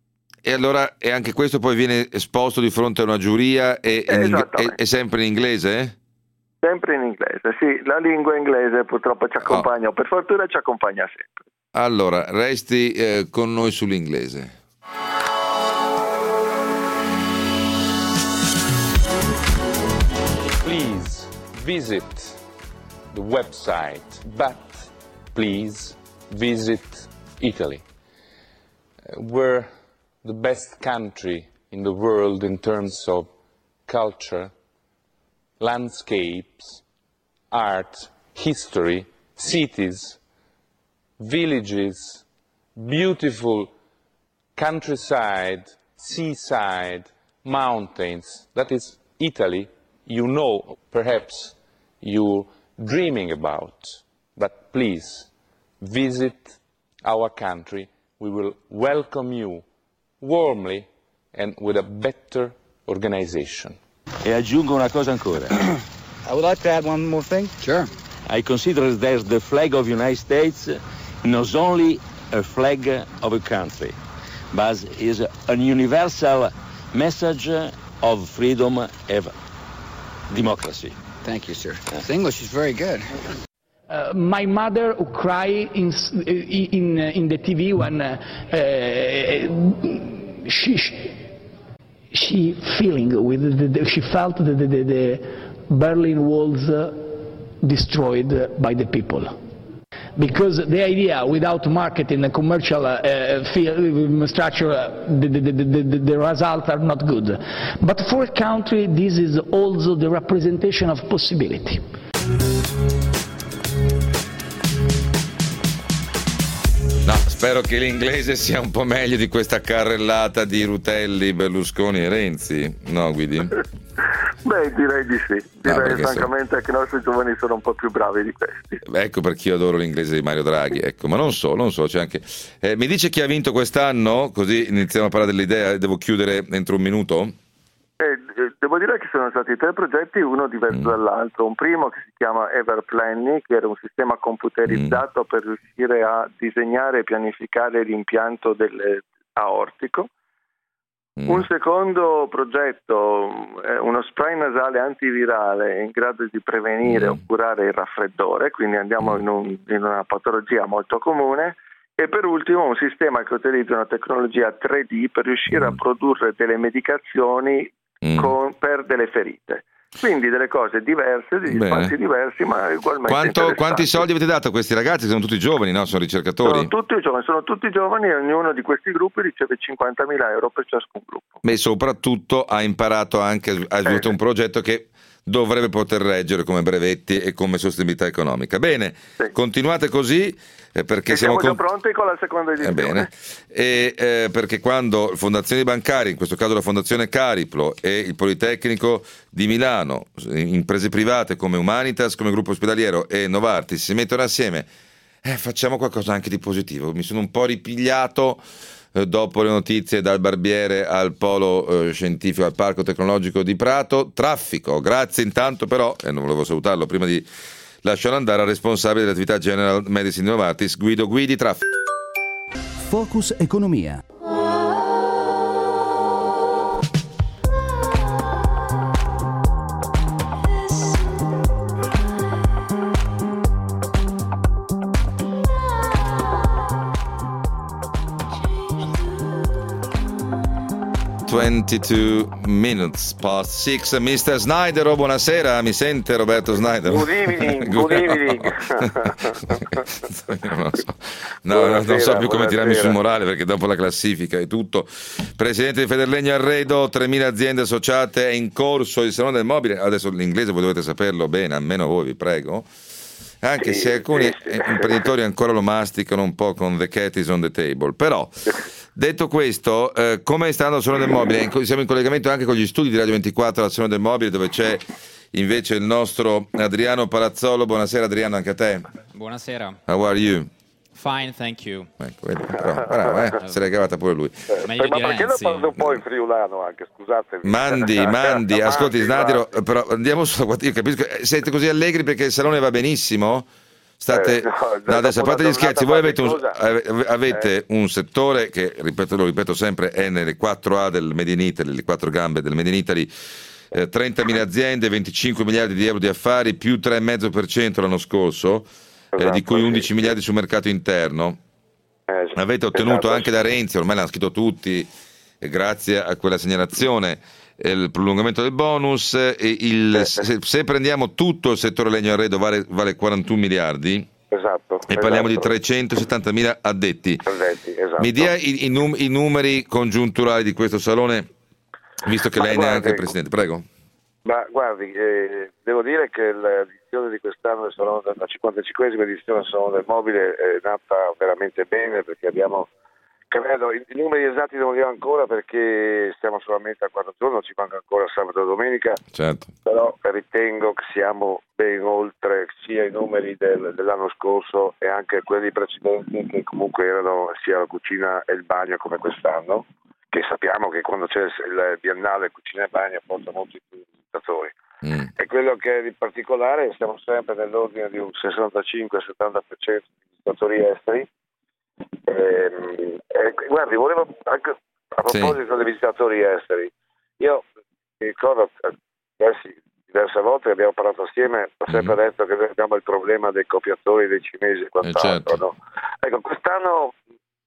e allora e anche questo poi viene esposto di fronte a una giuria e, e in, è, è sempre in inglese? Sempre in inglese, sì, la lingua inglese purtroppo ci accompagna, oh. o per fortuna ci accompagna sempre. Allora, resti eh, con noi sull'inglese. Please visit the website, but please visit Italy. We're the best country in the world in terms of culture, landscapes, art, history, cities, villages, beautiful countryside, seaside, mountains. That is Italy, you know, perhaps you're dreaming about. But please, visit our country. We will welcome you warmly and with a better organization. E aggiungo una cosa ancora. I would like to add one more thing. Sure. I consider that the flag of the United States not only a flag of a country, but is a universal message of freedom and democracy. Thank you, sir. His English is very good. Uh, my mother who cried in in in the T V when uh, uh, she she feeling with the, the, she felt the, the, the Berlin walls uh, destroyed by the people. Because the idea without marketing and commercial uh, uh, structure, uh, the, the, the, the, the results are not good. But for a country, this is also the representation of possibility. No, spero che l'inglese sia un po' meglio di questa carrellata di Rutelli, Berlusconi e Renzi. No, Guidi? Beh, direi di sì. Direi no, francamente so... che i nostri giovani sono un po' più bravi di questi. Ecco perché io adoro l'inglese di Mario Draghi, ecco, ma non so, non so, c'è anche... Eh, mi dice chi ha vinto quest'anno, così iniziamo a parlare dell'idea, devo chiudere entro un minuto? Eh, devo dire che sono stati tre progetti, uno diverso mm. dall'altro. Un primo che si chiama Everplanning, che era un sistema computerizzato mm. per riuscire a disegnare e pianificare l'impianto del aortico. Mm. Un secondo progetto è uno spray nasale antivirale in grado di prevenire mm. o curare il raffreddore, quindi andiamo in, un, in una patologia molto comune. E per ultimo un sistema che utilizza una tecnologia tre D per riuscire mm. a produrre delle medicazioni mm. con, per delle ferite. Quindi delle cose diverse, degli Bene. spazi diversi, ma ugualmente Quanto, quanti soldi avete dato a questi ragazzi? Sono tutti giovani, no? Sono ricercatori? Sono tutti giovani, sono tutti giovani e ognuno di questi gruppi riceve cinquantamila euro per ciascun gruppo. Beh, soprattutto ha imparato anche, ha sviluppato eh. un progetto che dovrebbe poter reggere come brevetti e come sostenibilità economica. Bene, sì. continuate così eh, perché e siamo, siamo già pronti con la seconda edizione. Eh, bene. E, eh, perché quando fondazioni bancarie, in questo caso la Fondazione Cariplo e il Politecnico di Milano, imprese private come Humanitas, come Gruppo Ospedaliero e Novartis si mettono assieme, eh, facciamo qualcosa anche di positivo. Mi sono un po' ripigliato dopo le notizie dal Barbiere al polo eh, scientifico, al parco tecnologico di Prato. Traffico, grazie intanto però, e non volevo salutarlo prima di lasciarlo andare, al responsabile dell'attività General Medicine Novartis, Guido Guidi. Traffico. Focus Economia. ventidue minutes past six. mister Snydero, buonasera, mi sente Roberto Snydero? Good evening, good evening. non so, no, buonasera, non so più come tirarmi sul morale perché dopo la classifica e tutto. Presidente di Federlegno Arredo, tremila aziende associate, è in corso il Salone del Mobile. Adesso l'inglese voi dovete saperlo bene, almeno voi vi prego. Anche sì, se alcuni sì, sì. imprenditori ancora lo masticano un po' con the cat is on the table. Però, detto questo, eh, come sta andando il Salone del Mobile? Siamo in collegamento anche con gli studi di Radio ventiquattro al Salone del Mobile, dove c'è invece il nostro Adriano Palazzolo. Buonasera Adriano, anche a te. Buonasera. How are you? Fine, thank you. Ecco, vedi, però, bravo, eh? Se l'è cavata pure lui. Eh, ma perché lo parlo un po' in friulano anche, scusate. Mandi, mandi, ascolti Snadiro, però andiamo su, io capisco, siete così allegri perché il salone va benissimo? State, eh, no, no, adesso a parte gli scherzi, voi avete, un, avete eh. un settore che, ripeto, lo ripeto sempre, è nelle quattro A del Made in Italy, le quattro gambe del Made in Italy, eh, trentamila aziende, venticinque miliardi di euro di affari, più tre virgola cinque per cento l'anno scorso. Esatto, eh, di cui undici sì. miliardi sul mercato interno. Eh, avete ottenuto esatto, anche da Renzi, ormai l'hanno scritto tutti, eh, grazie a quella segnalazione, eh, il prolungamento del bonus, eh, il, eh, se, se prendiamo tutto il settore legno arredo vale, vale quarantuno miliardi. Esatto, e parliamo esatto. di trecentosettantamila addetti. addetti esatto. Mi dia i, i, num- i numeri congiunturali di questo salone, visto che Ma lei guardi, ne è anche il presidente, prego. Ma guardi, eh, devo dire che l'edizione di quest'anno, la cinquantacinquesima edizione del Salone del Mobile è nata veramente bene, perché abbiamo, credo, i, i numeri esatti non li ho ancora perché stiamo solamente a quattro giorni, ci manca ancora sabato e domenica, certo. Però ritengo che siamo ben oltre sia i numeri del, dell'anno scorso e anche quelli precedenti, che comunque erano sia la cucina e il bagno come quest'anno, che sappiamo che quando c'è il biennale cucina e bagno porta molti più visitatori. Mm. E quello che è di particolare, stiamo sempre nell'ordine di un sessantacinque settanta per cento di visitatori esteri. E, e, guardi, volevo anche a proposito sì. dei visitatori esteri, io mi ricordo diversi, diverse volte che abbiamo parlato assieme, ho sempre mm. detto che noi abbiamo il problema dei copiatori, dei cinesi e quant'altro. Eh certo. No? Ecco, quest'anno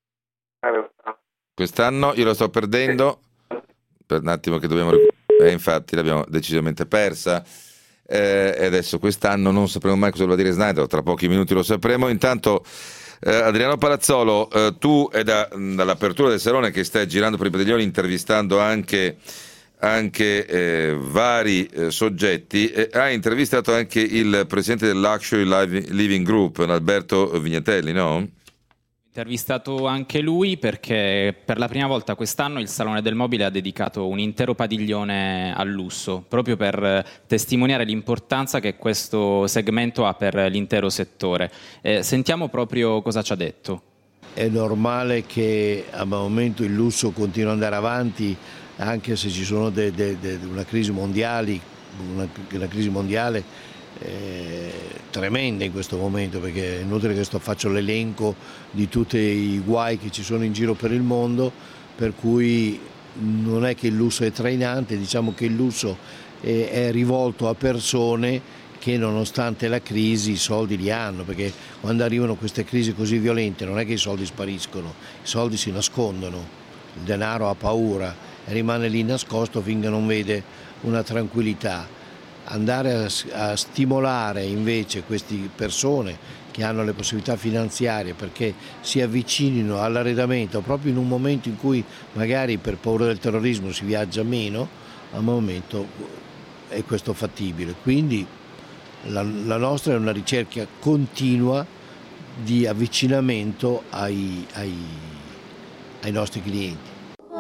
Quest'anno io lo sto perdendo, per un attimo che dobbiamo recuperare, eh, infatti l'abbiamo decisamente persa, eh, e adesso quest'anno non sapremo mai cosa vuol dire Snyder, tra pochi minuti lo sapremo. Intanto eh, Adriano Palazzolo, eh, tu è da, dall'apertura del salone che stai girando per i padiglioni intervistando anche, anche eh, vari eh, soggetti, eh, hai intervistato anche il presidente del Luxury Living Group, Alberto Vignatelli, no? Intervistato anche lui perché per la prima volta quest'anno il Salone del Mobile ha dedicato un intero padiglione al lusso, proprio per testimoniare l'importanza che questo segmento ha per l'intero settore. Eh, sentiamo proprio cosa ci ha detto. È normale che al momento il lusso continua ad andare avanti, anche se ci sono de, de, de una crisi mondiale, una, una crisi mondiale eh, tremenda in questo momento, perché è inutile che sto faccio l'elenco di tutti i guai che ci sono in giro per il mondo, per cui non è che il lusso è trainante, diciamo che il lusso è, è rivolto a persone che nonostante la crisi i soldi li hanno, perché quando arrivano queste crisi così violente non è che i soldi spariscono, i soldi si nascondono, il denaro ha paura e rimane lì nascosto finché non vede una tranquillità. Andare a, a stimolare invece queste persone che hanno le possibilità finanziarie perché si avvicinino all'arredamento proprio in un momento in cui magari per paura del terrorismo si viaggia meno, al momento è questo fattibile. Quindi la, la nostra è una ricerca continua di avvicinamento ai, ai, ai nostri clienti.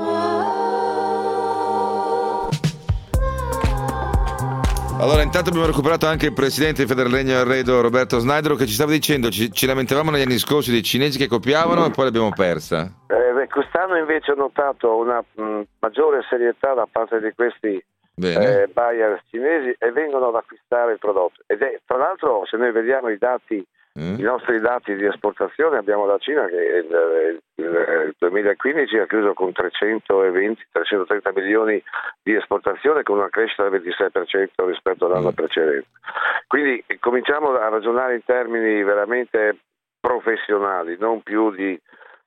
Allora, intanto abbiamo recuperato anche il presidente di Federlegno Arredo, Roberto Snaidero, che ci stava dicendo, ci, ci lamentavamo negli anni scorsi dei cinesi che copiavano e poi l'abbiamo persa. Eh, quest'anno invece ho notato una mh, maggiore serietà da parte di questi eh, buyer cinesi e vengono ad acquistare il prodotto. Ed è, tra l'altro, se noi vediamo i dati, mm. i nostri dati di esportazione, abbiamo la Cina che il, il, il duemilaquindici ha chiuso con trecentoventi trecentotrenta milioni di esportazione, con una crescita del ventisei per cento rispetto all'anno mm. precedente. Quindi cominciamo a ragionare in termini veramente professionali, non più di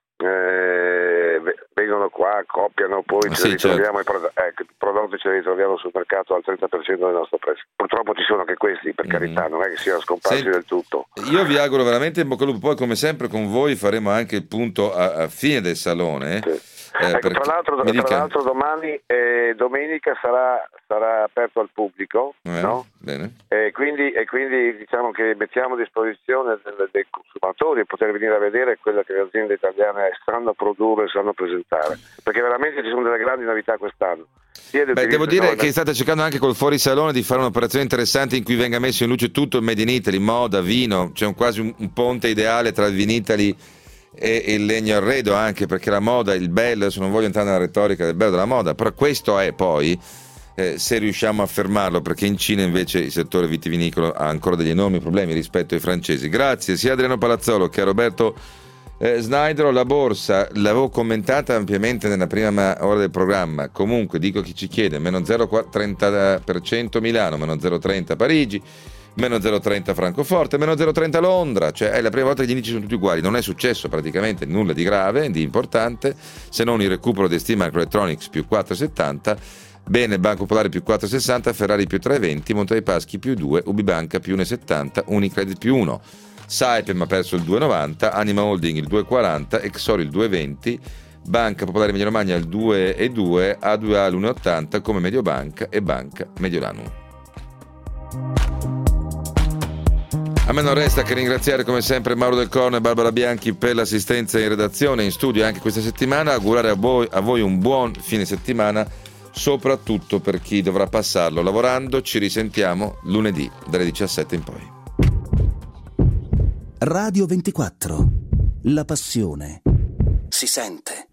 eh, vengono qua, copiano, poi sì, ce li ritroviamo, certo. i, prodotti, ecco, i prodotti ce li ritroviamo sul mercato al trenta per cento del nostro prezzo. Purtroppo ci sono anche questi, per mm. carità, non è che siano scomparsi Senti, del tutto. Io vi auguro veramente in bocca al lupo, poi come sempre con voi faremo anche il punto a, a fine del salone. Sì. Eh, ecco, perché, tra l'altro, tra dica... l'altro domani e domenica sarà, sarà aperto al pubblico, eh, no? Bene. E quindi, e quindi diciamo che mettiamo a disposizione dei, dei consumatori poter venire a vedere quello che le aziende italiane sanno produrre e sanno presentare, perché veramente ci sono delle grandi novità quest'anno. Beh, devo dire che state cercando anche col fuorisalone di fare un'operazione interessante in cui venga messo in luce tutto il Made in Italy, moda, vino, c'è un, quasi un, un ponte ideale tra il Vinitaly e il Legno Arredo, anche perché la moda, il bello, adesso non voglio entrare nella retorica del bello della moda, però questo è poi eh, se riusciamo a fermarlo, perché in Cina invece il settore vitivinicolo ha ancora degli enormi problemi rispetto ai francesi. Grazie sia a Adriano Palazzolo che a Roberto eh, Snaidero. La borsa l'avevo commentata ampiamente nella prima ora del programma, comunque dico chi ci chiede, meno zero virgola trenta per cento Milano, meno zero virgola trenta Parigi, meno zero virgola trenta Francoforte, meno zero virgola trenta Londra, cioè è la prima volta che gli indici sono tutti uguali, non è successo praticamente nulla di grave, di importante, se non il recupero di Steam Microelectronics più quattro virgola settanta, bene Banco Popolare più quattro virgola sessanta, Ferrari più tre virgola venti, Monte dei Paschi più due, Ubibanca più uno virgola settanta, Unicredit più uno, Saipem ha perso il due virgola novanta, Anima Holding il due virgola quaranta, Exor il due virgola venti, Banca Popolare Emilia Romagna il due virgola due, A due A l'uno virgola ottanta come Mediobanca e Banca Mediolanum. A me non resta che ringraziare come sempre Mauro Del Corno e Barbara Bianchi per l'assistenza in redazione, in studio anche questa settimana, augurare a voi, a voi un buon fine settimana, soprattutto per chi dovrà passarlo lavorando. Ci risentiamo lunedì dalle diciassette in poi. Radio ventiquattro, la passione si sente.